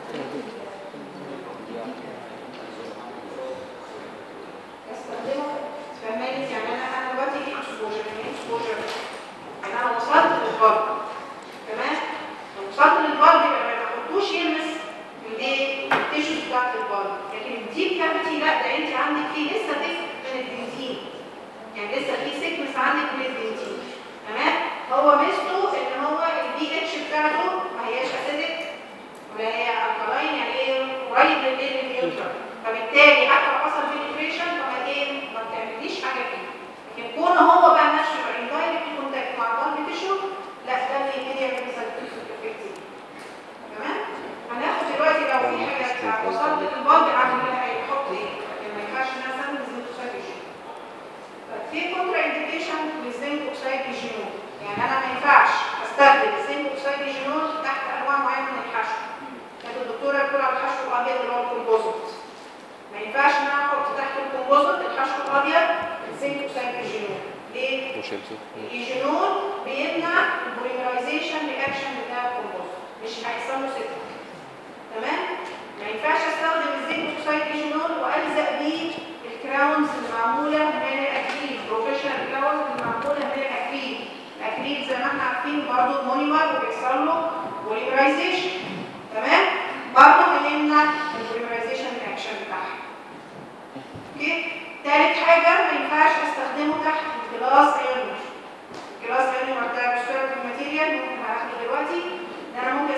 استخدمه فهماني؟ يعني انا انا دلوقتي ايه اكسبوجر؟ يعني ايه اكسبوجر؟ يعني انا وصلت للبلد، تمام؟ لو وصلت للبلد يبقى ما تحطوش يلمس الايه؟ التيشوز بتاعت البلد، لكن الديب كافيتي لا، ده انت عندك فيه لسه دفء من الدنتين، يعني لسه في سيكنس عندك من الدنتين، تمام؟ هو ميزته ان هو البي اتش بتاعته ما هياش اسيدك ولا هي الكلاين، يعني ايه؟ قريب من الايه؟ النيوترال، فبالتالي حتى لو حصل فينيتريشن فما ايه؟ ما بتعمليش حاجه فيه. لكن كونه هو بقى نفسه يبقى اندايركت كونتاكت مع البلد تيشو، لا ده اللي يبتدي يعمل سايتوتوكسيك افكت، تمام؟ هناخد دلوقتي لو في حاجه وصلت للبلد عامل لها هيحط ايه؟ لكن ما ينفعش ان انا استخدم زنك اوكسايد بيجينول. في كونترا انديكيشن للزنك اوكسايد بيجينول، يعني انا ما ينفعش استخدم الزنك اوكسايد بيجينول تحت انواع معينه من الحشو. كانت الدكتوره بتقول على الحشو الابيض اللي هو الكومبوزيت، ما ينفعش ان انا احط تحت الكومبوزيت الحشو الابيض الزنك اوكسايد بيجينول. ليه؟ البيجينول بيمنع البوليمرايزيشن رياكشن بتاع الكومبوزيت، مش هيحصل له سيتك، تمام؟ ما ينفعش استخدم الزنك اوكسايد بيجينول والزق بيه الكراونز اللي معموله من الاكريل، بروفيشنال كراونز اللي معموله من الاكريل. الاكريل زي ما احنا عارفين برضه مونيمر وبيحصل له بوليمرايزيشن، تمام؟ برضه هيمنع البوليمرايزيشن رياكشن بتاعها. اوكي؟ ثالث حاجه ما ينفعش استخدمه تحت الجلاس ايونر. الجلاس ايونر بتاع السيرفيس ماتيريال ممكن هناخده دلوقتي، ان انا ممكن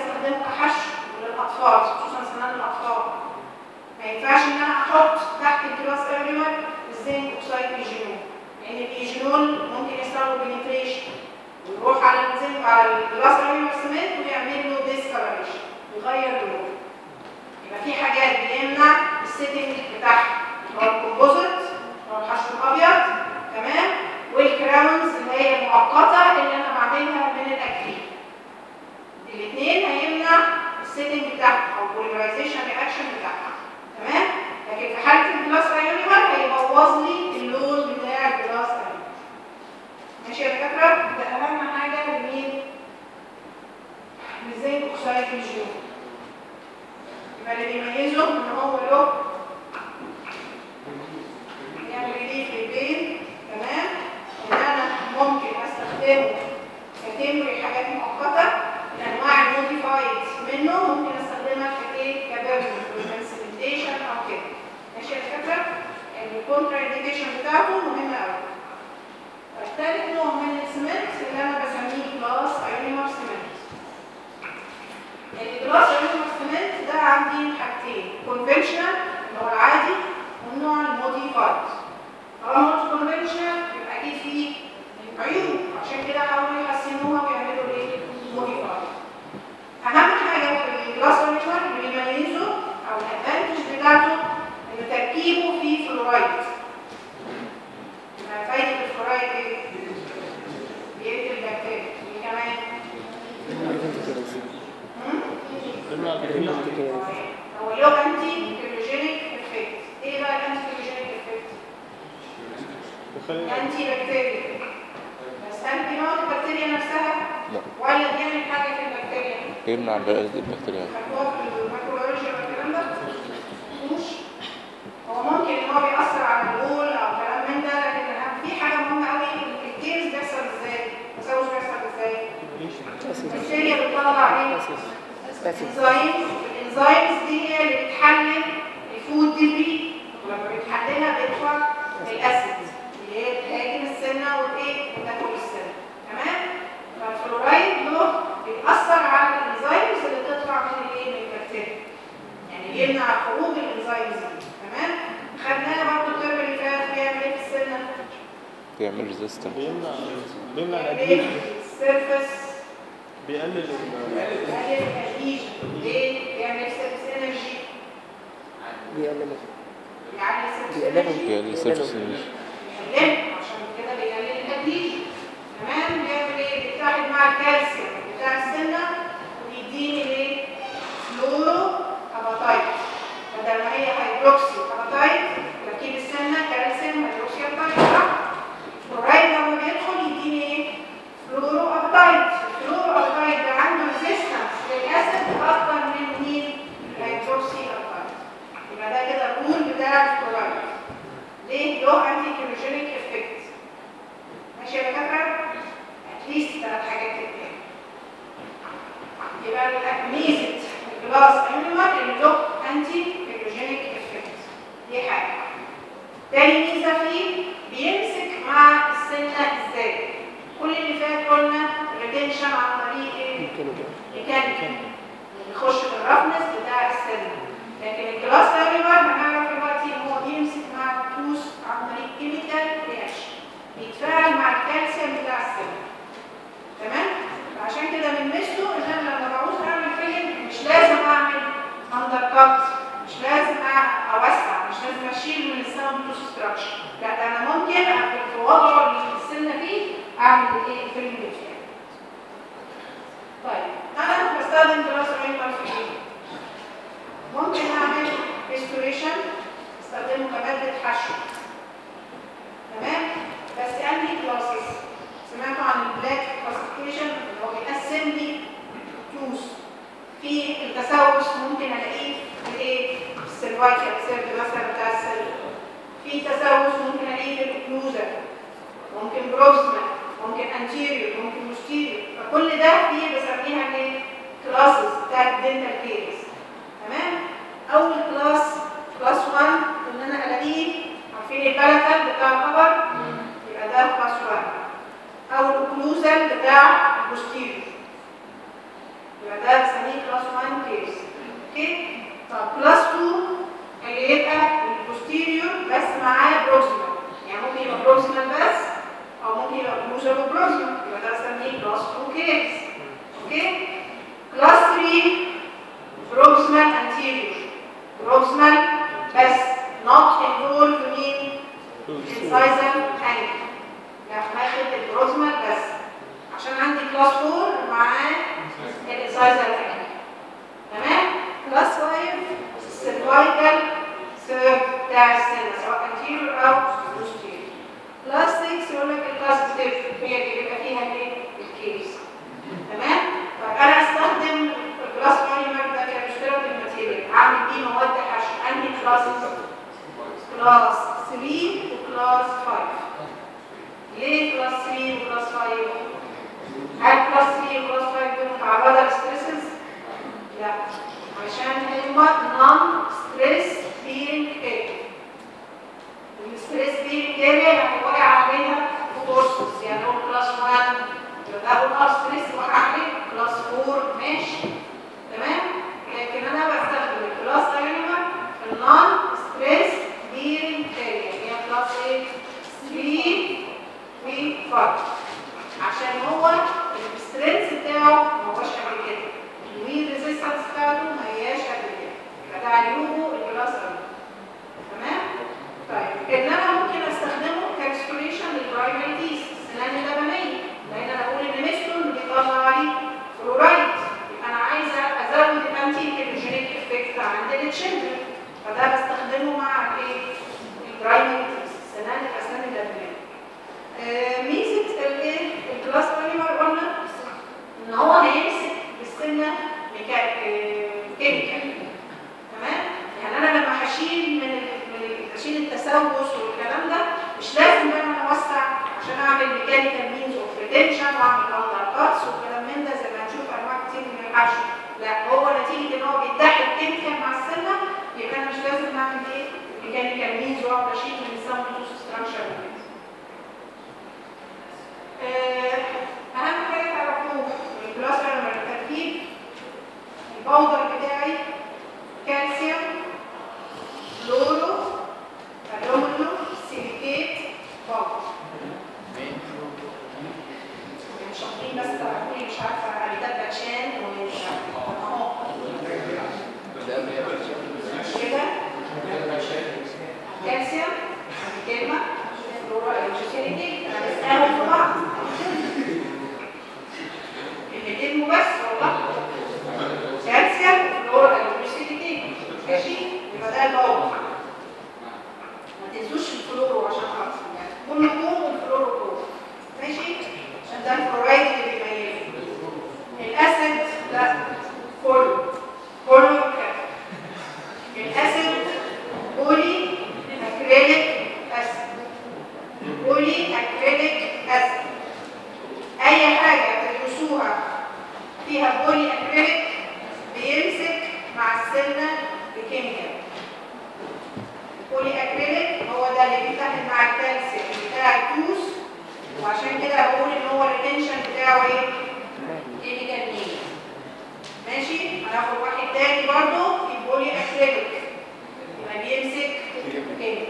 الجلاس ايونيمر سيمنت ويعمل له ديسكلريشن يغير لونه. يبقى في حاجات بيمنع السيتنج بتاعها اللي هو الكومبوزيت اللي هو الحشو الابيض تمام، والكراونز اللي هي المؤقته اللي انا بعملها من الاكريل. الاثنين هيمنع السيتنج بتاعها او البوليمرايزيشن رياكشن بتاعها تمام. لكن في حاله الجلاس ايونيمر هيبوظ لي اللون بتاع الجلاس ايونيمر. ماشي يا دكاتره؟ ده اهم حاجه لمين؟ للزنك اوكسايد الجيوم. يبقى اللي بيميزه ان هو له يعمل ريليف للبين تمام، ان انا ممكن استخدمه كتمري حاجات مؤقته الانواع الموديفايد منه، ممكن استخدمها كايه كبيرمنت سيمنتيشن او كده. ماشي يا دكاتره؟ الكونترا انديكيشن بتاعته مهمه قوي. الثالث نوع من السمنت اللي انا بسميه جلاس ايونيمر سمنت. الجلاس ايونيمر سمنت ده عندي حاجتين، كونفنشنال اللي هو العادي والنوع الموديفايد. طالما كونفنشنال يبقى اكيد فيه عيوب، عشان كده حاولوا يحسنوها ويعملوا ايه؟ موديفايد. اهم حاجه في الجلاس ايونيمر اللي بيميزه او الادفانتج بتاعته ان تركيبه فيه فلورايد. فايده الفلورايد ايه؟ بيقتل البكتيريا. ايه كمان؟ هو له انتي كيروجينيك افكت. ايه بقى الانتي كيروجينيك افكت؟ انتي بكتيريا. بس هل بيموت البكتيريا نفسها؟ لا. ولا بيعمل حاجه في البكتيريا؟ بيمنع البكتيريا. هو في الميكروبيولوجيا والكلام ده مش هو ممكن ان هو بيأثر على الغول او كلام من ده، لكن في حاجه مهمه قوي، الكيس بيحصل ازاي؟ التسوس بيحصل ازاي؟ البكتيريا بتطلع ايه؟ انزيمز. الانزيمز دي هي اللي بتحلل الفود ديبري، ولما بتحللها بيطلع الاسيد اللي هي بتهاجم السنه وايه؟ وتاكل السنه تمام؟ فالفلورايد له بيأثر على الانزيمز اللي بتطلع من الايه؟ من البكتيريا، يعني بيمنع خروج الانزيمز دي تمام؟ خدناها برضه الترم اللي فات بيعمل ايه في السنه؟ بيعمل ريزيستنس. بيمنع بيمنع بيعمل الادهيجن. السيرفس بيقلل ال بيقلل الادهيجن. ليه؟ بيعمل سيرفس انرجي. بيقلل بيعلي السيرفس بيقلل انرجي. بيقلل سيرفس انرجي. بيقلل عشان كده بيقلل الادهيجن تمام. بيعمل ايه؟ بيتحد مع الكالسيوم بتاع السنه ويديني ايه؟ فلورو اباتايت. بدل ما هي هيدروكسي اباتايت تركيب السنه كالسيوم هيدروكسي اباتايت صح؟ الفلورايد لما بيدخل يديني ايه؟ فلورو اباتايت. الفلورو اباتايت ده عنده ريزيستنس للاسيد اكتر من مين؟ الهيدروكسي اباتايت. يبقى ده كده الرول بتاع الفلورايد. ليه؟ له انتي كيروجينيك افكت. ماشي يا دكاتره؟ اتليست ثلاث حاجات كده. يبقى ميزه الجلاس ايونيمر اللي له انتي كيروجينيك افكت. دي حاجه. تاني ميزه فيه بيمسك مع السنه ازاي؟ كل اللي فات قلنا ريتنشن عن طريق ايه؟ ميكانيكال. بيخش في الرفنس بتاع السنه. لكن الجلاس ايونيمر هنعرف دلوقتي ان هو بيمسك مع الفلوس عن طريق كيميكال رياكشن. بيتفاعل مع الكالسيوم بتاع السنه. تمام؟ عشان كده من ميزته ان انا لما بعوز اعمل فيلم مش لازم اعمل اندر كات، مش لازم اوسع، مش لازم اشيل من الساوند تو ستراكشر، لا ده انا ممكن في وضعه اللي السنه فيه اعمل ايه؟ الفيلم بتاعي. طيب انا بستخدم جلاس ايونيمر في ايه؟ ممكن اعمل ريستوريشن، استخدمه كماده حشو تمام؟ بس انهي كلاسز؟ سمعتوا عن البلاك كلاسيفيكيشن اللي هو بيقسم لي توس. في التسوس ممكن الاقيه في ايه؟ في السيرفايكال سيرف مثلا بتاع السيرف. في تسوس ممكن الاقيه في الاوكلوزر، ممكن بروكسيمال، ممكن انتيريور، ممكن بوستيريور. فكل ده فيه بسميها ايه؟ كلاسز بتاعت الدنتال كيرز تمام؟ اول كلاس كلاس واحد ان انا الاقيه عارفين البلاتال بتاع الخبر يبقى ده كلاس واحد، او الاوكلوزال بتاع البوستيريور يبقى ده بسميه كلاس واحد كيس. اوكي؟ طب كلاس اتنين اللي يبقى البوستيريور بس معاه بروكسيمال، يعني ممكن يبقى بروكسيمال بس او ممكن يبقى اوكلوزال وبروكسيمال، يبقى ده بسميه كلاس اتنين كيس. كلاس ثلاثة وكلاس خمسة. ليه كلاس ثلاثة وكلاس خمسة؟ هل كلاس ثلاثة وكلاس خمسة دول متعرضة لستريسز؟ لا، عشان هما نون ستريس بيرنج اريا. والستريس بيرنج اريا يعني واقع عليها فورسز، يعني هو كلاس واحد يبقى اول ار ستريس واقع عليه كلاس أربعة ماشي تمام. لكن انا بستخدم الكلاس اريا في النون ستريس بيرنج اريا هي كلاس ايه؟ ثلاثة و خمسة، عشان هو السترينث بتاعه ما هوش قد كده، الويل ريزيستنس بتاعته ما هياش قد كده، يبقى ده عيوبه الكلاس اريا تمام. طيب ان انا ممكن استخدمه كاكسبريشن للبرايمري تيس السنان اللبنيه، لان انا بقول ان ميستون بيطلع لي فلورايد، يبقى انا عايزه ازود الانتي كيتوجينيك افكت عند التشيلدرن، فده بستخدمه مع الايه؟ البرايمري تيس السنان الاسنان اللبنيه. آه ميزه الايه؟ الكلاس اريا قلنا ان هو هيمسك بالسنه كيميكال تمام. يعني انا لما هشيل من اشيل التسوس والكلام ده مش لازم بقى انا اوسع عشان اعمل ميكانيكال مينز اوف ريتنشن واعمل اندر كاتس والكلام من ده زي ما هنشوف انواع كتير من الحشو. لا، هو نتيجه ان هو بيتحد كيميكال مع السنه يبقى انا مش لازم اعمل ايه؟ ميكانيكال مينز واقعد اشيل من الساوند تو ستراكشر. اهم حاجه تعرفوه الكلاس اريا التركيب الباودر بتاعي كالسيوم فلورو الومنيوم سيليكيت باودر. مش شاطرين بس تعرفوني مش عارفه على ده باتشان ومش عارفه اهو كده كالسيوم كلمه فلورو سيليكيت انا بسالهم في بعض الاثنين بس والله كالسيوم فلورو سيليكيت ماشي. يبقى ده الباودر، ما تنسوش الفلورو عشان خاطر يعني كل كوم والفلورو كوم ماشي، عشان ده الفلورايد اللي بيميزه. الاسيد لا كله كله كده. الاسيد بولي اكريليك اسيد بولي اكريليك اسيد، اي حاجه تدرسوها فيها بولي اكريليك بيمسك مع السنه بكيمياء. بولي اكريليك هو ده اللي بيتحد مع الكالسيوم بتاع التوث، وعشان كده هقول ان هو الريتنشن بتاعه ايه؟ كيميكال مين ماشي. هناخد واحد تاني برضه في بولي اكريليك يبقى بيمسك كيميكال.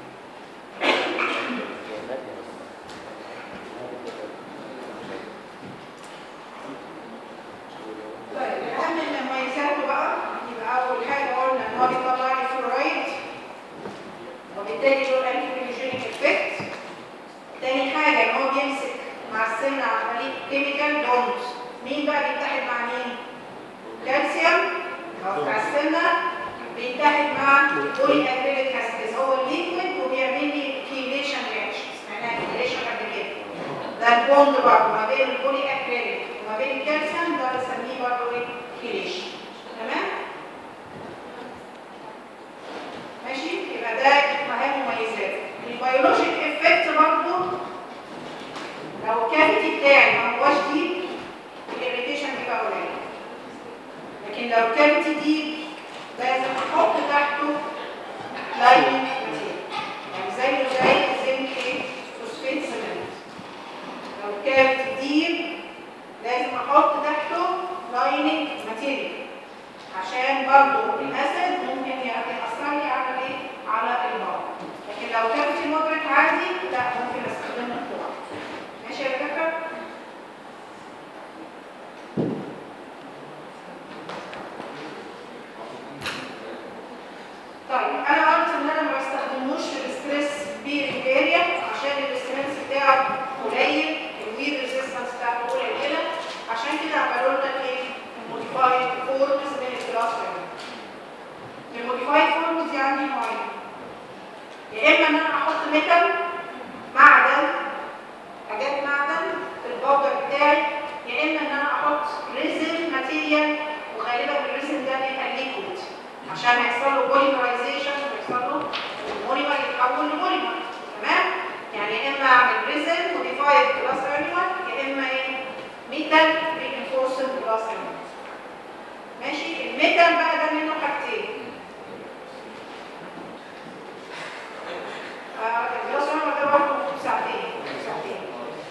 طيب اهم من مميزاته بقى يبقى اول حاجه قلنا ان هو بيطلع لي فلورايد وبالتالي له انتي افكت. تاني حاجه ان هو بيمسك مع السن عن طريق كيميكال بوند. مين بقى بيتحد مع مين؟ كالسيوم او بتاع السنه بيتحد مع بولي اكريليك اسيد هو الليكويد وبيعمل لي كيليشن رياكشنز. معناها كيليشن قد كده ده البوند برضه ما بين البولي اكريليك وما بين الكالسيوم ده بنسميه برضه ايه؟ كيليشن تمام ماشي. يبقى ده اهم مميزاته. البيولوجيك افكت برضه لو الكافيتي بتاعي ما هوش ديب الاريتيشن بيبقى قليل، لكن لو الكافيتي ديب لازم احط تحته لايننج ماتيريال يعني زيه زي الزنك ايه؟ فوسفيت سيمنت. لو الكافيتي ديب لازم احط تحته لايننج ماتيريال عشان برضه الاسيد ممكن يأثر لي على ايه؟ على البار. لكن لو كافيتي مودريت عادي لا ممكن استخدم الكوع ماشي يا دكتور. طيب انا قلت ان انا ما بستخدموش في الستريس بيرنج اريا عشان الستريس بتاعه قليل، الويل ريزيستنس بتاعته قليله، عشان كده عملوا لنا ايه؟ الموديفايد فورمز من الكلاس اريا. الموديفايد فورمز دي عندي نوعين، يا اما ان انا احط ميتال معدن حاجات معدن في الباودر بتاعي، يا اما ان انا احط ريزن ماتيريال وغالبا الريزن ده بيبقى ليكويد عشان هيحصل له بوليمرايزيشن ويحصل له مونيمر بيتحول لبوليمر. تمام؟ يعني يا اما اعمل ريزن موديفايد كلاس انيمال يا اما ايه؟ ميتال رينفورسد كلاس انيمال. ماشي؟ الميتال بقى ده منه حاجتين. الكلاس انيمال ده برضه ساعتين ساعتين.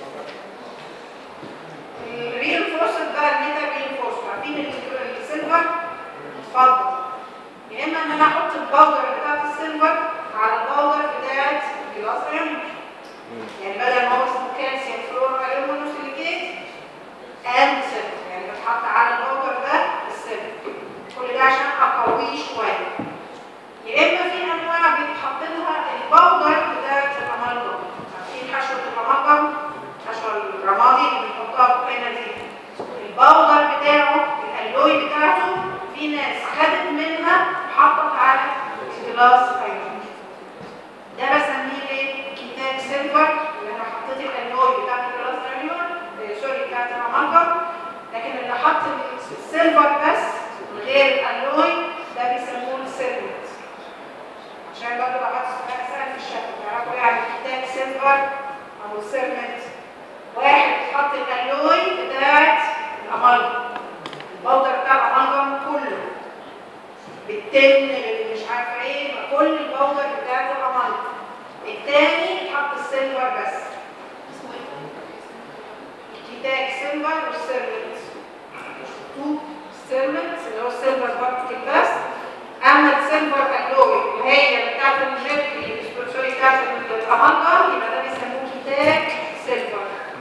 الرينفورسد بقى الميتال رينفورسد عارفين السيلفر اتفضل. يا اما ان انا احط الباودر بتاعت السيلفر على الباودر بتاعت الجلاس انيمال. يعني بدل ما هو اسمه كالسيوم فلور الومنوسيليكيت اند سيلفر، يعني بتحط على الباودر ده السيلفر. كل ده عشان اقويه شويه. يا اما في انواع بيتحط لها الباودر بتاعت الامالجم. عارفين حشوه الامالجم؟ حشوه الرمادي اللي بنحطها في القناه دي. الباودر بتاعه الالوي بتاعته في ناس خدت منها وحطت على الجلاس انيمال. ده بسميه ايه؟ كتاب سيلفر، اللي انا حطيت الالوي بتاعت الجلاس انيمال سوري بتاعت الامالجم. لكن اللي حط السيلفر بس من غير الالوي ده بيسموه السيرمنت. عشان برضه لو حد سأل في الشكل تعرفوا يعني كتاب سيلفر او السيرمنت. واحد حط الالوي بتاعت الامالجم، الباودر بتاع الامالجم كله بالتن مش عارفه ايه، كل الباودر بتاعت الامالجم. الثاني حط السيلفر بس. اسمه ايه؟ كتاب سيلفر والسيرمنت. شفتوه السيرمنت اللي هو السيلفر بارتكل بس. اما السيلفر الوي اللي هي بتاعت الجيركي سوري بتاعت الامالجم يبقى ده بيسموه كتاب سيلفر.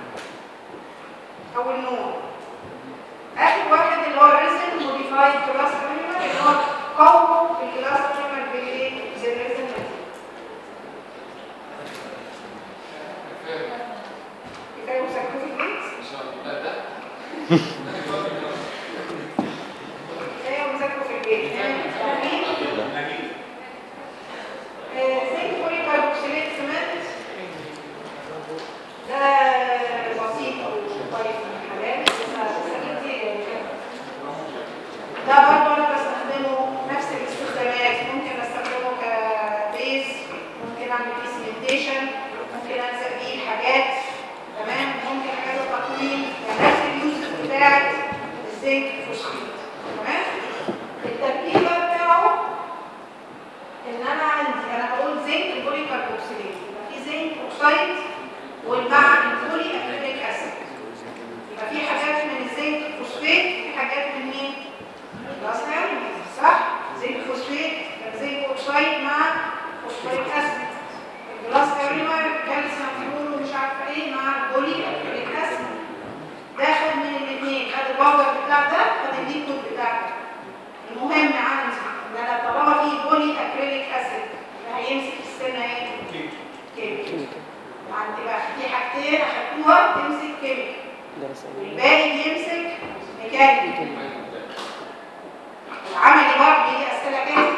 اول نوع. اخر واحد اللي هو الريزن موديفايد كلاس انيمال اللي هو قوموا بالكلاس انيمال بالايه؟ بالريزن. كفايه مسكتوا في البيت؟ كفايه مسكتوا في البيت. زنك بوليكاربوكسيليت سمنت ده بسيط وطيب من الحاجات ده برضه انا بستخدمه نفس الاستخدامات. ممكن استخدمه كبيز، ممكن اعمل فيه سيمنتيشن، ممكن الزق بيه الحاجات. تمام؟ ممكن حاجات التقويم، يعني نفس اليوزز بتاعت الزنك فوسفيت. تمام؟ التركيبه بتاعه ان انا عندي انا بقول زنك بوليكاربوكسيليت، يبقى في زنك اوكسايد والمع البولي اكريليك اسيد. يبقى في حاجات من الزنك فوسفيت في حاجات من مين؟ خلاص يعني صح؟ زنك فوسفيت زنك اوكسايد مع فوسفوريك اسيد. الجلاس اريما كالسيوم فلور ومش عارفه ايه مع البولي اكريليك اسيد. داخل من الاثنين، خد الباودر بتاع ده خد الليكويد بتاع ده. المهم عندي ان انا طالما في بولي اكريليك اسيد اللي هيمسك السنه ايه؟ كيميكال. عندي بقى في حاجتين اخدتوها تمسك كيميكال والباقي بيمسك ميكانيكال. العملي برضه بيجي اسئله كده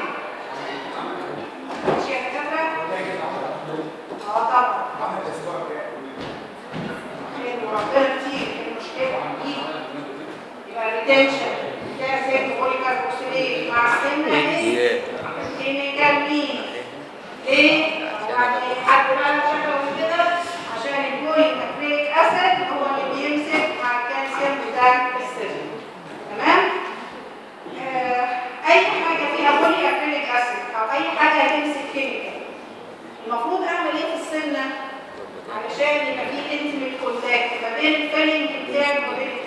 ماشي يا دكاتره؟ اه طبعا. عمل الاسبوع الجاي. وربنا كتير المشكله دي. يبقى الريتنشن بتاع زيت بوليكاربوكسيليت مع السمنه ايه؟ كيميكال مين؟ ليه؟ يعني حد بقى شكله كده عشان البولي اكريليك اسيد هو اللي بيمسك مع الكالسيوم بتاع السن. تمام؟ آه اي حاجه فيها بولي اكريليك اسيد او اي حاجه هتمسك كيميكال المفروض اعمل ايه في السنه علشان يبقى في انتيميت كونتاكت ما بين الفيلنج بتاعي وما بين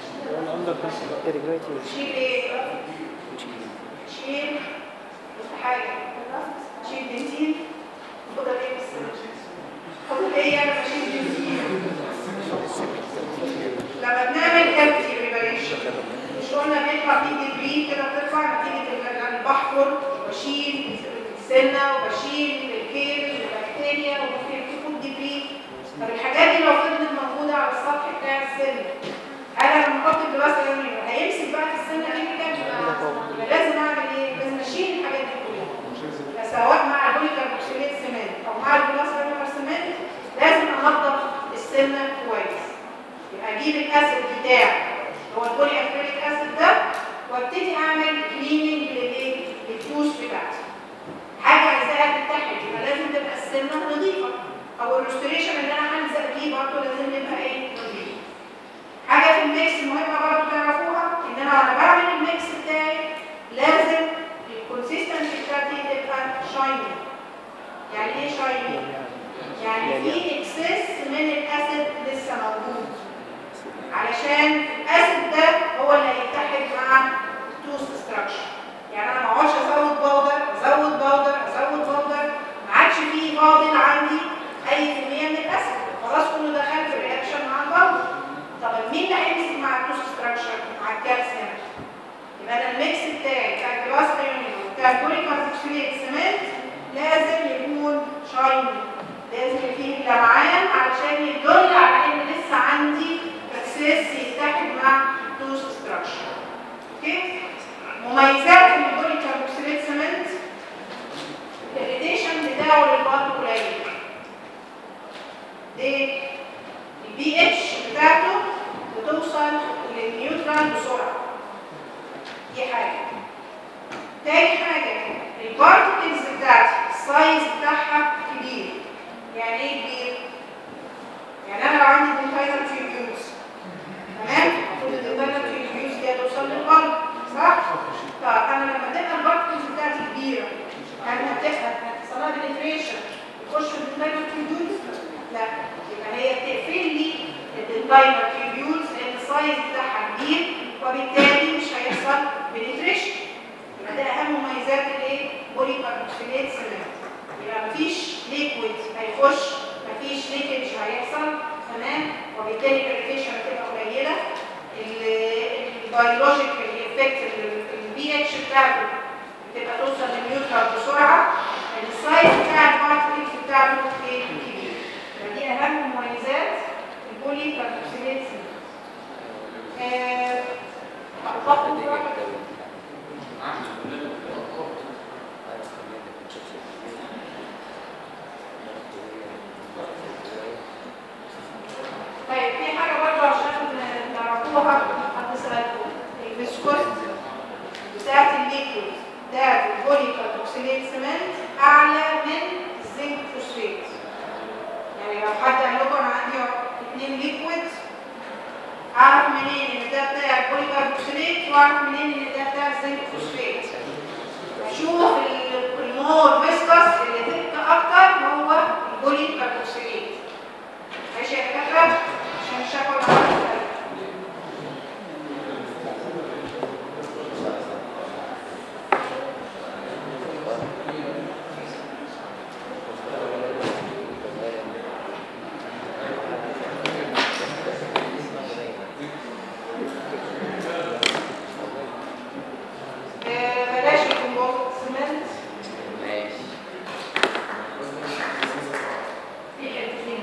التيشو. شيل ايه؟ شيل حاجه شيل بنزين. خد ايه بس خد ايه انا بشيل بنزين. لما بنعمل كالتي ريباريشن مش قلنا بيطلع فيه دبري كده بتطلع نتيجه ان بحفر وبشيل السنه وبشيل الكيل والبكتيريا وممكن تكون دبري. طب الحاجات دي لو فضلت موجوده على السطح بتاع السن انا لما احط الجلاس اليمين هيمسك بقى في السنه كيميكال. يبقى لازم اعمل ايه؟ لازم اشيل الحاجات دي كلها سواء مع البوليكاربوكسيليت سمنت او مع الجلاس اليمين سمنت. لازم انضف السنه كويس. يبقى اجيب الاسيد بتاعي هو البولي اكريليك اسيد ده وابتدي اعمل كليننج للايه؟ للتوش بتاعتي. حاجه عايزاها تتحد يبقى لازم تبقى والريستوريشن اللي انا هلزق بيه برضه لازم يبقى ايه؟ نظيف. حاجه في الميكس مهمه برضه تعرفوها، ان انا وانا بعمل الميكس بتاعي لازم الكونسيستنسي بتاعتي تبقى شايني. يعني ايه شايني؟ يعني في اكسس من الاسيد لسه موجود، علشان الاسيد ده هو اللي هيتحد مع التوست ستراكشر. يعني انا ما اقعدش ازود باودر ازود باودر ازود باودر، ما عادش فيه فاضل عندي اي كميه من الاسيد، خلاص كله دخل في الرياكشن مع الباودر. طب مين اللي هيمسك مع التوست ستراكشر؟ مع الكالسيوم. يبقى انا الميكس بتاعي بتاع الجلاس ايونيك وبتاع البوليكاربوكسيليت سمنت لازم يكون شايني، لازم فيه لمعان علشان يدل على ان لسه عندي اكسس يتحد مع التوست ستراكشر. اوكي؟ مميزات البوليكاربوكسيليت سمنت، الريتيشن بتاعه للبلد قليل. ليه؟ البي اتش بتاعته بتوصل للنيوترال بسرعه. دي حاجه. تاني حاجه البارتكلز بتاعتي السايز بتاعها كبير. يعني ايه كبير؟ يعني انا لو عندي دنتاينال تيوبيوز، تمام؟ المفروض الدنتاينال تيوبيوز دي هتوصل للبلد، صح؟ طب انا لما تبقى البارتكلز بتاعتي كبيره، يعني هتبقى هتحصل لها بنتريشن تخش في الدنتاينال تيوبيوز؟ لا، يبقى هي بتقفل لي الدنتاينال تيوبيوز لان السايز بتاعها كبير، وبالتالي مش هيحصل بنتريشن. يبقى ده اهم مميزات الايه؟ بوليكاربوكسيليت سمنت. يبقى مفيش ليكويد هيخش، مفيش ليكج هيحصل، تمام؟ وبالتالي الريتيشن هتبقى قليله. البيولوجيكال افكت البي اتش بتاعته بتبقى توصل للنيوترال بسرعه. السايز بتاع البارتكلز بتاعته ايه؟ كبير. دي اهم مميزات البوليكاربوكسيليت سمنت. آه طيب في حاجه برضه عشان تعرفوها هتسالكم، الفيسكوز بتاعت الليكويد بتاعت البوليكاربوكسيليت سمنت اعلى من الزنك فوسفات. يعني لو حد قال لكم انا عندي اثنين ليكويد، اعرف منين ان ده بتاع البوليكاربوكسيليت واعرف منين ان ده بتاع الزنك فوسفات؟ اشوف المور فيسكس اللي تبقى اكتر هو البوليكاربوكسيليت. ماشي يا دكاتره؟ عشان الشكوى معانا. بلاش الكومبوست سمنت. ماشي. في حتتين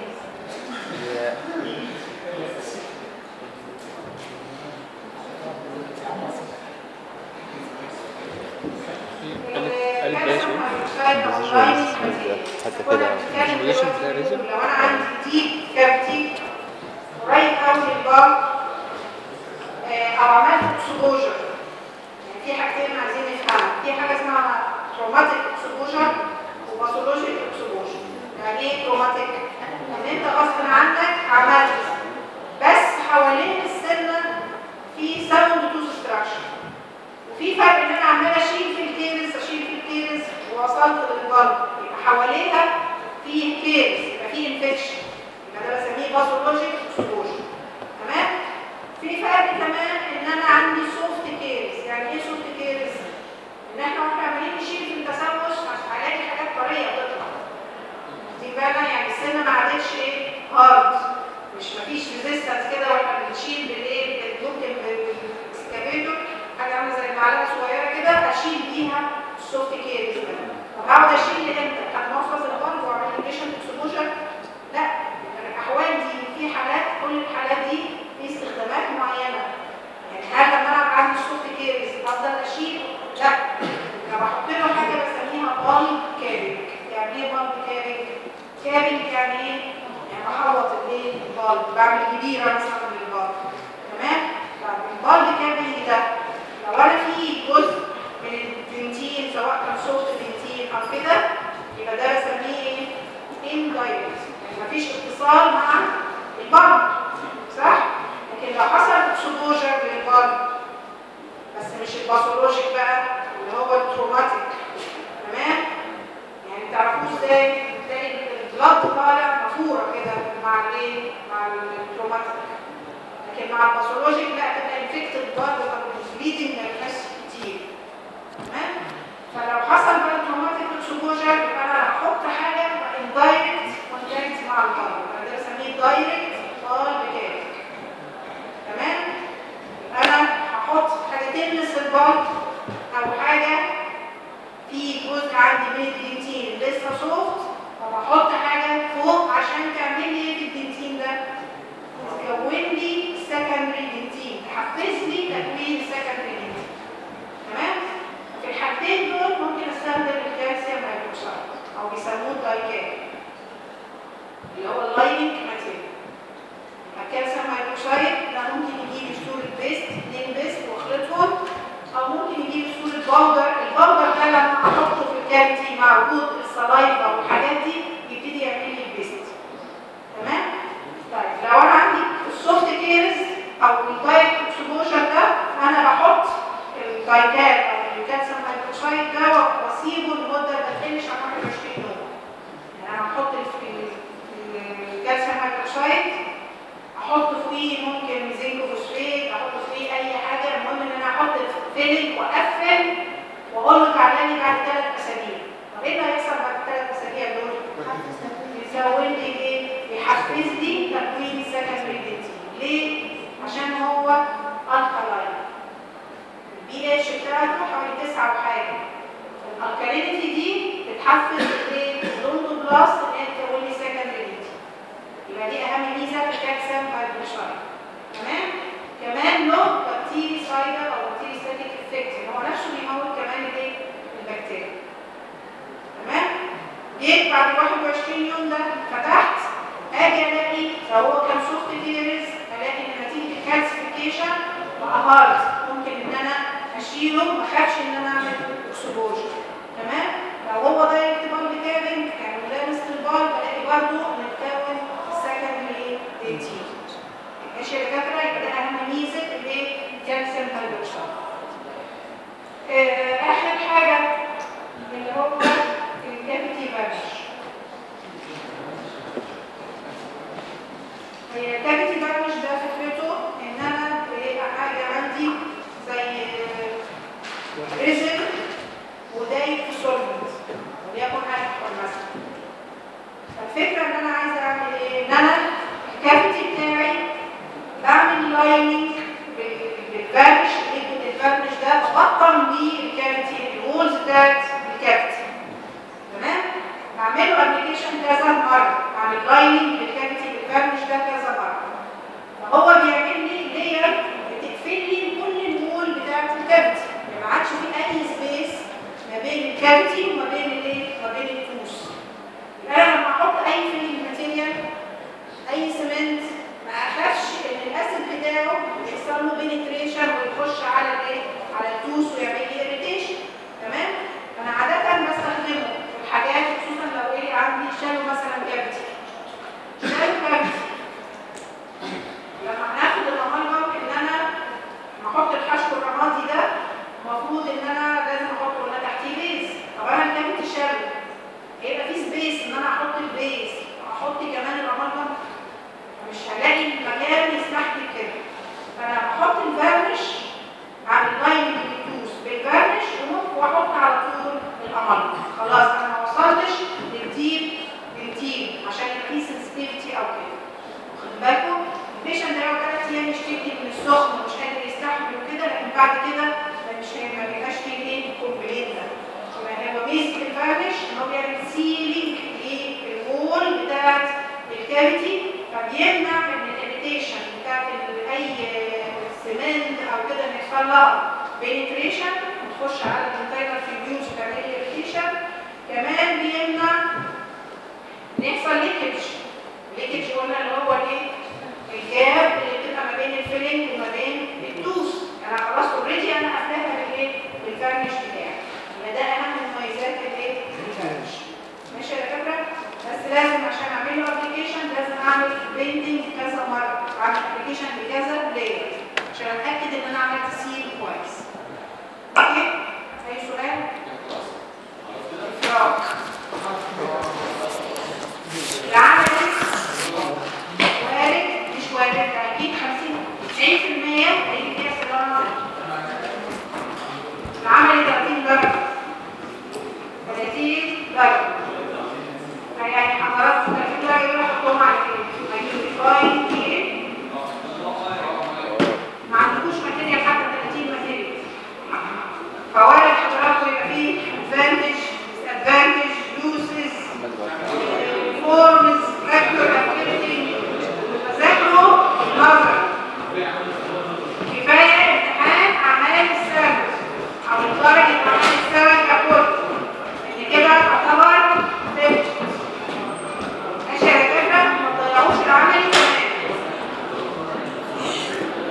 حتى كده الريزوليوشن بتاع الريزل. لو انا عندي ديب كافيتي قريب قوي للبلد او عملت اكسبوجر، يعني في حاجتين عايزين نفهمها. في حاجه اسمها تروماتيك اكسبوجر وباثولوجيك اكسبوجر. يعني ايه تروماتيك؟ ان انت غصب عنك عملت بس حوالين السنه في ساوند تو ستراكشر، وفي فرق ان انا عمال اشيل في الكيرس اشيل في الكيرس ووصلت للبلد يبقى حواليها في كيرس، يبقى في انفكشن، يبقى ده بسميه باثولوجيك اكسبوجر. تمام؟ في فرق كمان ان انا عندي سوفت كيرس. يعني ايه سوفت كيرس؟ ان احنا واحنا عمالين نشيل في التسوس هلاقي حاجات طريه بتطلع. دي بالنا يعني السنه ما عادتش ايه؟ هارد، مش مفيش ريزيستنس كده واحنا بنشيل بالايه؟ ممكن بالسكابيتور حاجه عامله زي معلقه صغيره كده اشيل بيها السوفت كيرس. طب هقعد اشيل امتى؟ هنوصل للبلد واعمل انفكشن اكسبوجر؟ لا، الاحوال دي في حالات، كل الحالات دي في استخدامات معينه. يعني هل لما انا عندي السوفت كيرس افضل اشيل؟ لا، انا بحط له حاجه بسميها بالب كابنج. يعني ايه بالب كابنج؟ كابنج يعني ايه؟ يعني بحوط الايه؟ البالب، بعمل كبيره مثلا للبالب. تمام؟ طب البالب كابنج ده لو انا في جزء من الدنتين سواء كان سوفت دنتين او كده، يبقى ده بسميه ايه؟ اندايركت. يعني مفيش الباثولوجيك بقى اللي هو التروماتيك. تمام؟ يعني تعرفوه ازاي؟ تلاقي البلاد طالع مفوره كده مع الايه؟ مع التروماتيك. لكن مع الباثولوجيك لا، تبقى انفكتد برضه بليدنج ما يبقاش كتير. تمام؟ فلو حصل بقى تروماتيك اكسبوجر يبقى انا هحط حاجه اندايركت كونتاكت مع البلد، انا ده بسميه دايركت بال بكام. تمام؟ يبقى انا هحط حاجه تلمس البلد او حاجه في جزء عندي من الدنتين لسه سوفت، فبحط حاجه فوق عشان تعمل لي ايه في الدنتين ده؟ تكون لي سكندري دنتين، تحفز لي تكوين سكندري دنتين. تمام؟ في الحالتين دول ممكن استخدم الكالسيوم هيدروكسيد او بيسموه الدايكات اللي هو اللايننج ماتيريال. الكالسيوم هيدروكسيد ده ممكن يجيب صوره بيست اتنين بيست واخلطهم، او ممكن يجيب صوره باودر. الباودر ده لما احطه في الكافيتي مع وجود السلايفا والحاجات دي يبتدي يعمل لي البيست. تمام؟ طيب لو انا عندي السوفت كيرز او الدايركت اكسبوجر ده انا بحط الدايكات او الكالسيوم هيدروكسيد ده واسيبه لمده ما تقلش عن واحد وعشرين يوم. يعني انا هحط الكالسيوم هيدروكسيد، احط فوقيه ممكن زنك فوسفات، احط فوقيه اي حاجه، المهم ان انا احط الفيلنج واقفل واقول له تعالى لي بعد ثلاث اسابيع. طب ايه اللي هيحصل بعد ثلاث اسابيع دول؟ يزود لي ايه؟ يحفز لي تكوين سكندري دنتين. ليه؟ عشان هو الكالاين، البي اتش بتاعته حوالي تسعة وحاجه. الالكالينيتي دي بتحفز الايه؟ اللوندوبلاست ان هي تكون لي سكندري دنتين. يبقى دي اهم ميزه في الكالسيوم هيدروكسيد. تمام؟ كمان له بكتيري سايدر او بكتيري ستاتيك افكت، ان هو نفسه بيموت كمان الايه؟ البكتيريا. تمام؟ جيت بعد واحد وعشرين يوم ده فتحت، اجي الاقي لو هو كان سوفت كيرز الاقي ان نتيجه الكالسيفيكيشن بقى هارد، ممكن ان انا اشيله ما اخافش ان انا اعمل اكسبوجر. تمام؟ لو هو دايركت بال كابنج يعني ملامس للبال بلاقي برضه نتكون سكندري دنتين. ماشي يا دكاتره؟ يبقى ده اهم ميزه الايه؟ الكالسيوم هيدروكسيد. آه اخر حاجه اللي هو الكافيتي فارنش. هي الكافيتي فارنش ده فكرته ان انا بيبقى حاجه عندي زي ريزن ودايب في سولفنت وليكن الكحول مثلا. فالفكره ان انا عايزه اعمل ايه؟ ان انا الكافيتي بتاعي بعمل لايننج بالفارنش، الليكويد الفارنش ده ببطن بيه الكافيتي، الوولز بتاعت الكافيتي. تمام؟ بعمله ابلكيشن كذا مره، بعمل لايننج بالكافيتي بالفارنش ده كذا مره. فهو بيعمل لي لير بتقفل لي كل الوول بتاعت الكافيتي، ما عادش في اي سبيس ما بين الكافيتي وما بين الايه؟ ما بين التوس. يبقى انا لما احط اي فيلينج ماتيريال اي سمنت ما اخافش ان الاسيد بتاعه يحصل له بينتريشن ويخش على الايه؟ على التوس ويعمل لي اريتيشن. تمام؟ انا عاده بستخدمه في الحاجات خصوصا لو ايه عندي شالوا مثلا كافيتي. شالوا كافيتي لما هناخد الامالجم ان انا لما احط الحشو الرمادي ده المفروض ان انا لازم احط ولا تحتيه بيز. طب انا الكافيتي شالوا هيبقى في سبيس ان انا احط البيز واحط كمان الامالجم، مش هلاقي مكان يسمح لي كده. فانا بحط الفارنش على اللاين بالتوس بالفارنش واحط على طول الامالجم. خلاص انا ما وصلتش للديب للديب عشان يبقى فيه سنسيتيفيتي او كده. واخد بالكم؟ البيشنت ده يقعد ثلاث ايام يشتكي من السخن ومش قادر يستحمل وكده، لكن بعد كده مش ما بيبقاش فيه ايه الكومبلين ده. يبقى هو ميزه الفارنش ان هو بيعمل سيلينج للوول بتاعت الكافيتي، فبيمنع من الاريتيشن بتاعت اي سمنت او كده ان يحصل لها بينتريشن وتخش على الكونتينر في اليوز وتعمل لي اريتيشن. كمان بيمنع ان يحصل ليكج. ليكج قلنا اللي هو الايه؟ الجاب اللي بتبقى ما بين الفيلنج وما بين التوس. انا خلاص اوريدي انا